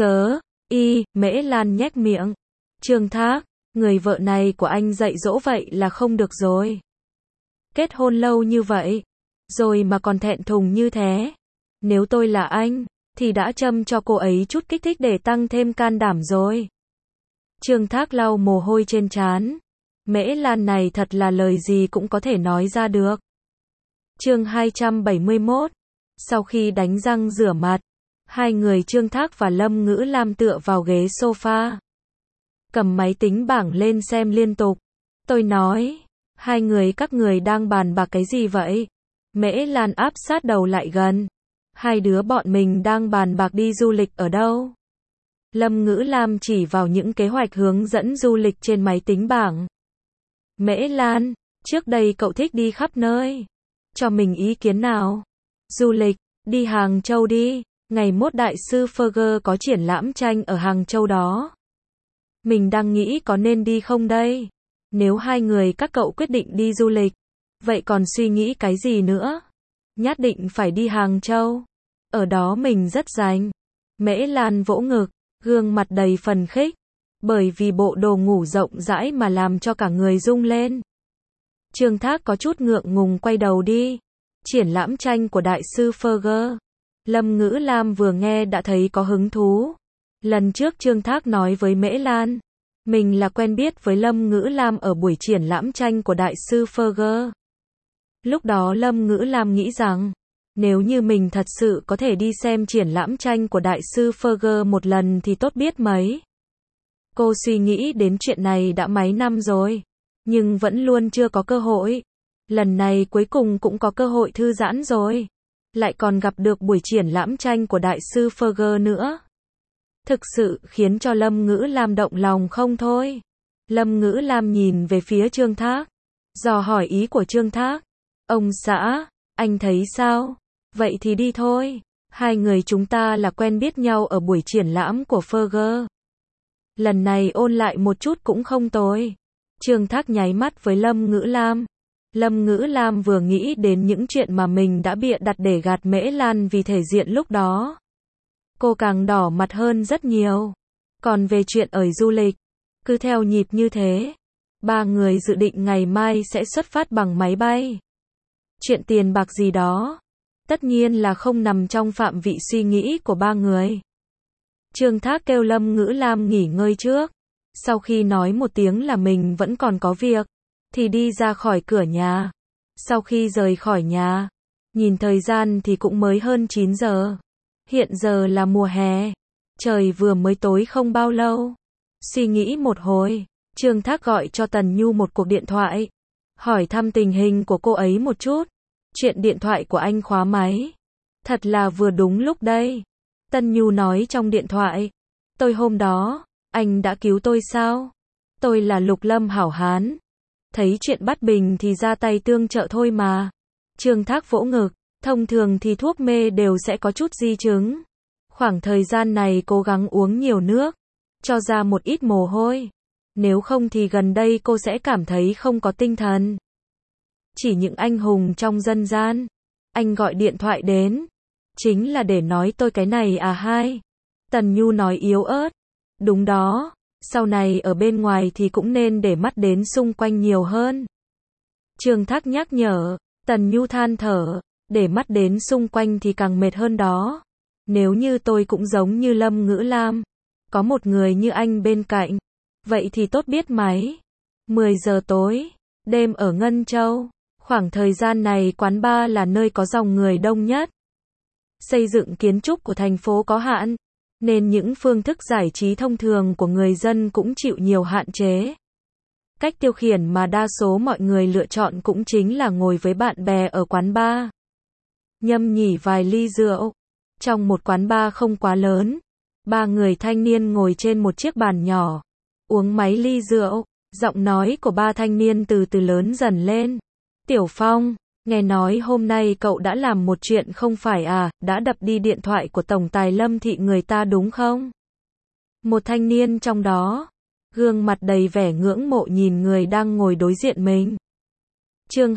Mễ Lan nhếch miệng. Trương Thác, người vợ này của anh dạy dỗ vậy là không được rồi. Kết hôn lâu như vậy, rồi mà còn thẹn thùng như thế. Nếu tôi là anh, thì đã châm cho cô ấy chút kích thích để tăng thêm can đảm rồi. Trương Thác lau mồ hôi trên trán. Mễ Lan này thật là lời gì cũng có thể nói ra được. Chương 271. Sau khi đánh răng rửa mặt, Hai người Trương Thác và Lâm Ngữ Lam tựa vào ghế sofa, cầm máy tính bảng lên xem liên tục. Tôi nói, hai người các người đang bàn bạc cái gì vậy? Mễ Lan áp sát đầu lại gần. Hai đứa bọn mình đang bàn bạc đi du lịch ở đâu? Lâm Ngữ Lam chỉ vào những kế hoạch hướng dẫn du lịch trên máy tính bảng. Mễ Lan, trước đây cậu thích đi khắp nơi. Cho mình ý kiến nào? Du lịch, đi Hàng Châu đi. Ngày mốt đại sư Ferger có triển lãm tranh ở Hàng Châu đó. Mình đang nghĩ có nên đi không đây? Nếu hai người các cậu quyết định đi du lịch, vậy còn suy nghĩ cái gì nữa? Nhất định phải đi Hàng Châu. Ở đó mình rất rành. Mễ Lan vỗ ngực, gương mặt đầy phấn khích, bởi vì bộ đồ ngủ rộng rãi mà làm cho cả người rung lên. Trương Thác có chút ngượng ngùng quay đầu đi. Triển lãm tranh của đại sư Ferger. Lâm Ngữ Lam vừa nghe đã thấy có hứng thú. Lần trước Trương Thác nói với Mễ Lan, mình là quen biết với Lâm Ngữ Lam ở buổi triển lãm tranh của đại sư Ferger. Lúc đó Lâm Ngữ Lam nghĩ rằng, nếu như mình thật sự có thể đi xem triển lãm tranh của đại sư Ferger một lần thì tốt biết mấy. Cô suy nghĩ đến chuyện này đã mấy năm rồi, nhưng vẫn luôn chưa có cơ hội. Lần này cuối cùng cũng có cơ hội thư giãn rồi. Lại còn gặp được buổi triển lãm tranh của đại sư Ferger nữa. Thực sự khiến cho Lâm Ngữ Lam động lòng không thôi. Lâm Ngữ Lam nhìn về phía Trương Thác, dò hỏi ý của Trương Thác. Ông xã, anh thấy sao? Vậy thì đi thôi. Hai người chúng ta là quen biết nhau ở buổi triển lãm của Ferger. Lần này ôn lại một chút cũng không tồi. Trương Thác nháy mắt với Lâm Ngữ Lam. Lâm Ngữ Lam vừa nghĩ đến những chuyện mà mình đã bịa đặt để gạt Mễ Lan vì thể diện lúc đó. Cô càng đỏ mặt hơn rất nhiều. Còn về chuyện ở du lịch, cứ theo nhịp như thế. Ba người dự định ngày mai sẽ xuất phát bằng máy bay. Chuyện tiền bạc gì đó, tất nhiên là không nằm trong phạm vị suy nghĩ của ba người. Trương Thác kêu Lâm Ngữ Lam nghỉ ngơi trước. Sau khi nói một tiếng là mình vẫn còn có việc, thì đi ra khỏi cửa nhà. Sau khi rời khỏi nhà, nhìn thời gian thì cũng mới hơn 9 giờ. Hiện giờ là mùa hè, trời vừa mới tối không bao lâu. Suy nghĩ một hồi, Trương Thác gọi cho Tần Nhu một cuộc điện thoại, hỏi thăm tình hình của cô ấy một chút. Chuyện điện thoại của anh khóa máy. Thật là vừa đúng lúc đây. Tần Nhu nói trong điện thoại, tôi hôm đó, anh đã cứu tôi sao? Tôi là Lục Lâm hảo hán. Thấy chuyện bắt bình thì ra tay tương trợ thôi mà. Trương Thác vỗ ngực, thông thường thì thuốc mê đều sẽ có chút di chứng. Khoảng thời gian này cố gắng uống nhiều nước, cho ra một ít mồ hôi. Nếu không thì gần đây cô sẽ cảm thấy không có tinh thần. Chỉ những anh hùng trong dân gian, anh gọi điện thoại đến, chính là để nói tôi cái này à hai. Tần Nhu nói yếu ớt, đúng đó. Sau này ở bên ngoài thì cũng nên để mắt đến xung quanh nhiều hơn. Trương Thác nhắc nhở. Tần Nhu than thở, để mắt đến xung quanh thì càng mệt hơn đó. Nếu như tôi cũng giống như Lâm Ngữ Lam, có một người như anh bên cạnh, vậy thì tốt biết mấy. 10 giờ tối, đêm ở Ngân Châu, khoảng thời gian này quán bar là nơi có dòng người đông nhất. Xây dựng kiến trúc của thành phố có hạn, nên những phương thức giải trí thông thường của người dân cũng chịu nhiều hạn chế. Cách tiêu khiển mà đa số mọi người lựa chọn cũng chính là ngồi với bạn bè ở quán bar, nhâm nhỉ vài ly rượu. Trong một quán bar không quá lớn, ba người thanh niên ngồi trên một chiếc bàn nhỏ, uống mấy ly rượu. Giọng nói của ba thanh niên từ từ lớn dần lên. Tiểu Phong, nghe nói hôm nay cậu đã làm một chuyện không phải à, đã đập đi điện thoại của tổng tài Lâm Thị người ta đúng không? Một thanh niên trong đó, gương mặt đầy vẻ ngưỡng mộ nhìn người đang ngồi đối diện mình. Chương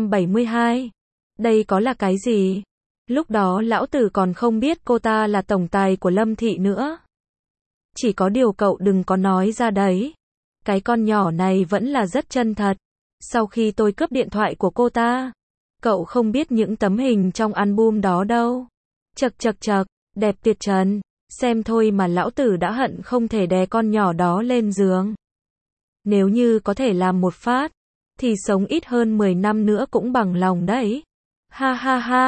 272. Đây có là cái gì? Lúc đó lão tử còn không biết cô ta là tổng tài của Lâm Thị nữa. Chỉ có điều cậu đừng có nói ra đấy. Cái con nhỏ này vẫn là rất chân thật. Sau khi tôi cướp điện thoại của cô ta, cậu không biết những tấm hình trong album đó đâu. Chậc chậc chậc, đẹp tuyệt trần. Xem thôi mà lão tử đã hận không thể đè con nhỏ đó lên giường. Nếu như có thể làm một phát, thì sống ít hơn 10 năm nữa cũng bằng lòng đấy. Ha ha ha,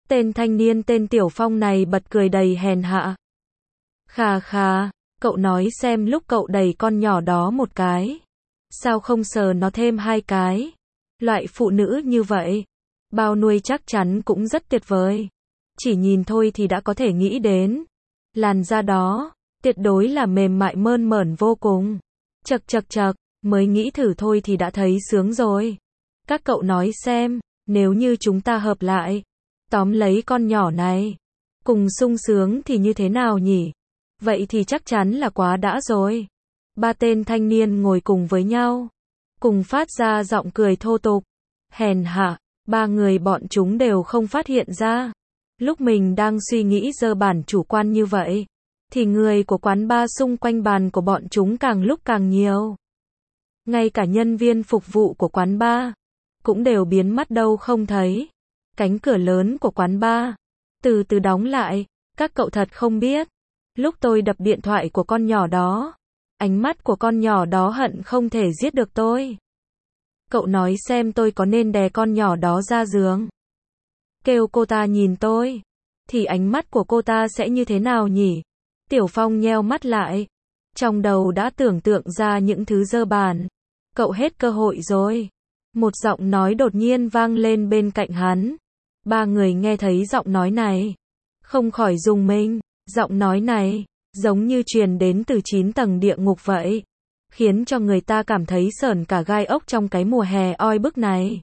Tên thanh niên tên Tiểu Phong này bật cười đầy hèn hạ. Khà khà, cậu nói xem lúc cậu đẩy con nhỏ đó một cái, sao không sờ nó thêm 2 cái? Loại phụ nữ như vậy, bao nuôi chắc chắn cũng rất tuyệt vời. Chỉ nhìn thôi thì đã có thể nghĩ đến. Làn da đó, tuyệt đối là mềm mại mơn mởn vô cùng. Chậc chậc chậc, mới nghĩ thử thôi thì đã thấy sướng rồi. Các cậu nói xem, nếu như chúng ta hợp lại, tóm lấy con nhỏ này, cùng sung sướng thì như thế nào nhỉ? Vậy thì chắc chắn là quá đã rồi. 3 tên thanh niên ngồi cùng với nhau, cùng phát ra giọng cười thô tục. Hèn hạ, 3 người bọn chúng đều không phát hiện ra. Lúc mình đang suy nghĩ dơ bản chủ quan như vậy, thì người của quán bar xung quanh bàn của bọn chúng càng lúc càng nhiều. Ngay cả nhân viên phục vụ của quán bar cũng đều biến mất đâu không thấy. Cánh cửa lớn của quán bar từ từ đóng lại. Các cậu thật không biết, lúc tôi đập điện thoại của con nhỏ đó, ánh mắt của con nhỏ đó hận không thể giết được tôi. Cậu nói xem tôi có nên đè con nhỏ đó ra giường, kêu cô ta nhìn tôi, thì ánh mắt của cô ta sẽ như thế nào nhỉ? Tiểu Phong nheo mắt lại, trong đầu đã tưởng tượng ra những thứ dơ bẩn. Cậu hết cơ hội rồi. Một giọng nói đột nhiên vang lên bên cạnh hắn. 3 người nghe thấy giọng nói này, không khỏi rùng mình. Giọng nói này, giống như truyền đến từ 9 tầng địa ngục vậy, khiến cho người ta cảm thấy sởn cả gai ốc trong cái mùa hè oi bức này.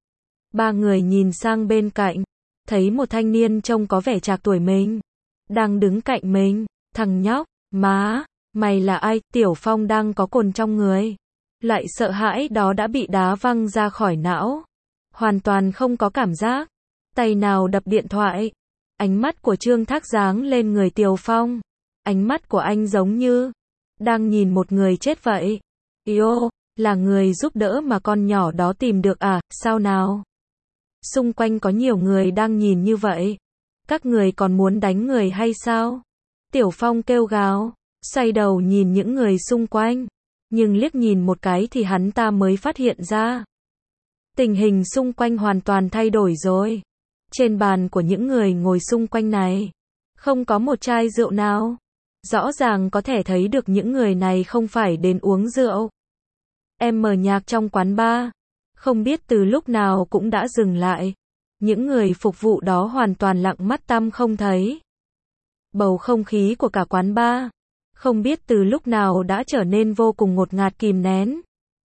3 người nhìn sang bên cạnh, thấy một thanh niên trông có vẻ trạc tuổi mình, đang đứng cạnh mình. Thằng nhóc, má, mày là ai? Tiểu Phong đang có cồn trong người. Loại sợ hãi đó đã bị đá văng ra khỏi não. Hoàn toàn không có cảm giác. Tay nào đập điện thoại. Ánh mắt của Trương Thác giáng lên người Tiểu Phong. Ánh mắt của anh giống như đang nhìn một người chết vậy. Yêu, là người giúp đỡ mà con nhỏ đó tìm được à? Sao nào? Xung quanh có nhiều người đang nhìn như vậy. Các người còn muốn đánh người hay sao? Tiểu Phong kêu gào, xoay đầu nhìn những người xung quanh, nhưng liếc nhìn một cái thì hắn ta mới phát hiện ra. Tình hình xung quanh hoàn toàn thay đổi rồi. Trên bàn của những người ngồi xung quanh này, không có một chai rượu nào. Rõ ràng có thể thấy được những người này không phải đến uống rượu. Em mở nhạc trong quán bar, không biết từ lúc nào cũng đã dừng lại. Những người phục vụ đó hoàn toàn lặng mắt tăm không thấy. Bầu không khí của cả quán bar, không biết từ lúc nào đã trở nên vô cùng ngột ngạt kìm nén.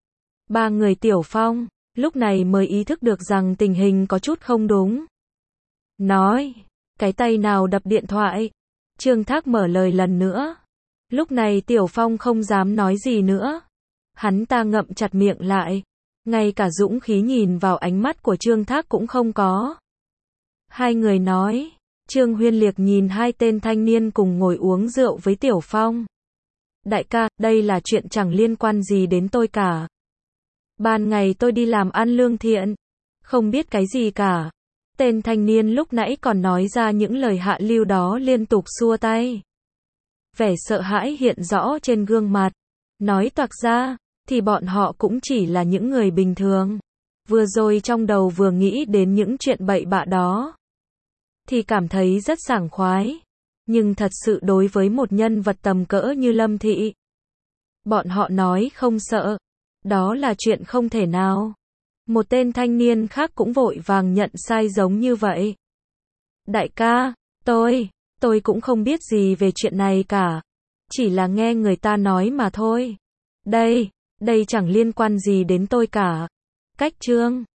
3 người Tiểu Phong, lúc này mới ý thức được rằng tình hình có chút không đúng. Nói, cái tay nào đập điện thoại? Trương Thác mở lời lần nữa. Lúc này Tiểu Phong không dám nói gì nữa. Hắn ta ngậm chặt miệng lại. Ngay cả dũng khí nhìn vào ánh mắt của Trương Thác cũng không có. 2 người nói. Trương Huyên Liệt nhìn 2 tên thanh niên cùng ngồi uống rượu với Tiểu Phong. Đại ca, đây là chuyện chẳng liên quan gì đến tôi cả. Ban ngày tôi đi làm ăn lương thiện, không biết cái gì cả. Tên thanh niên lúc nãy còn nói ra những lời hạ lưu đó liên tục xua tay. Vẻ sợ hãi hiện rõ trên gương mặt. Nói toạc ra, thì bọn họ cũng chỉ là những người bình thường. Vừa rồi trong đầu vừa nghĩ đến những chuyện bậy bạ đó, thì cảm thấy rất sảng khoái. Nhưng thật sự đối với một nhân vật tầm cỡ như Lâm Thị, bọn họ nói không sợ, đó là chuyện không thể nào. Một tên thanh niên khác cũng vội vàng nhận sai giống như vậy. Đại ca, tôi cũng không biết gì về chuyện này cả. Chỉ là nghe người ta nói mà thôi. Đây chẳng liên quan gì đến tôi cả. Cách Trương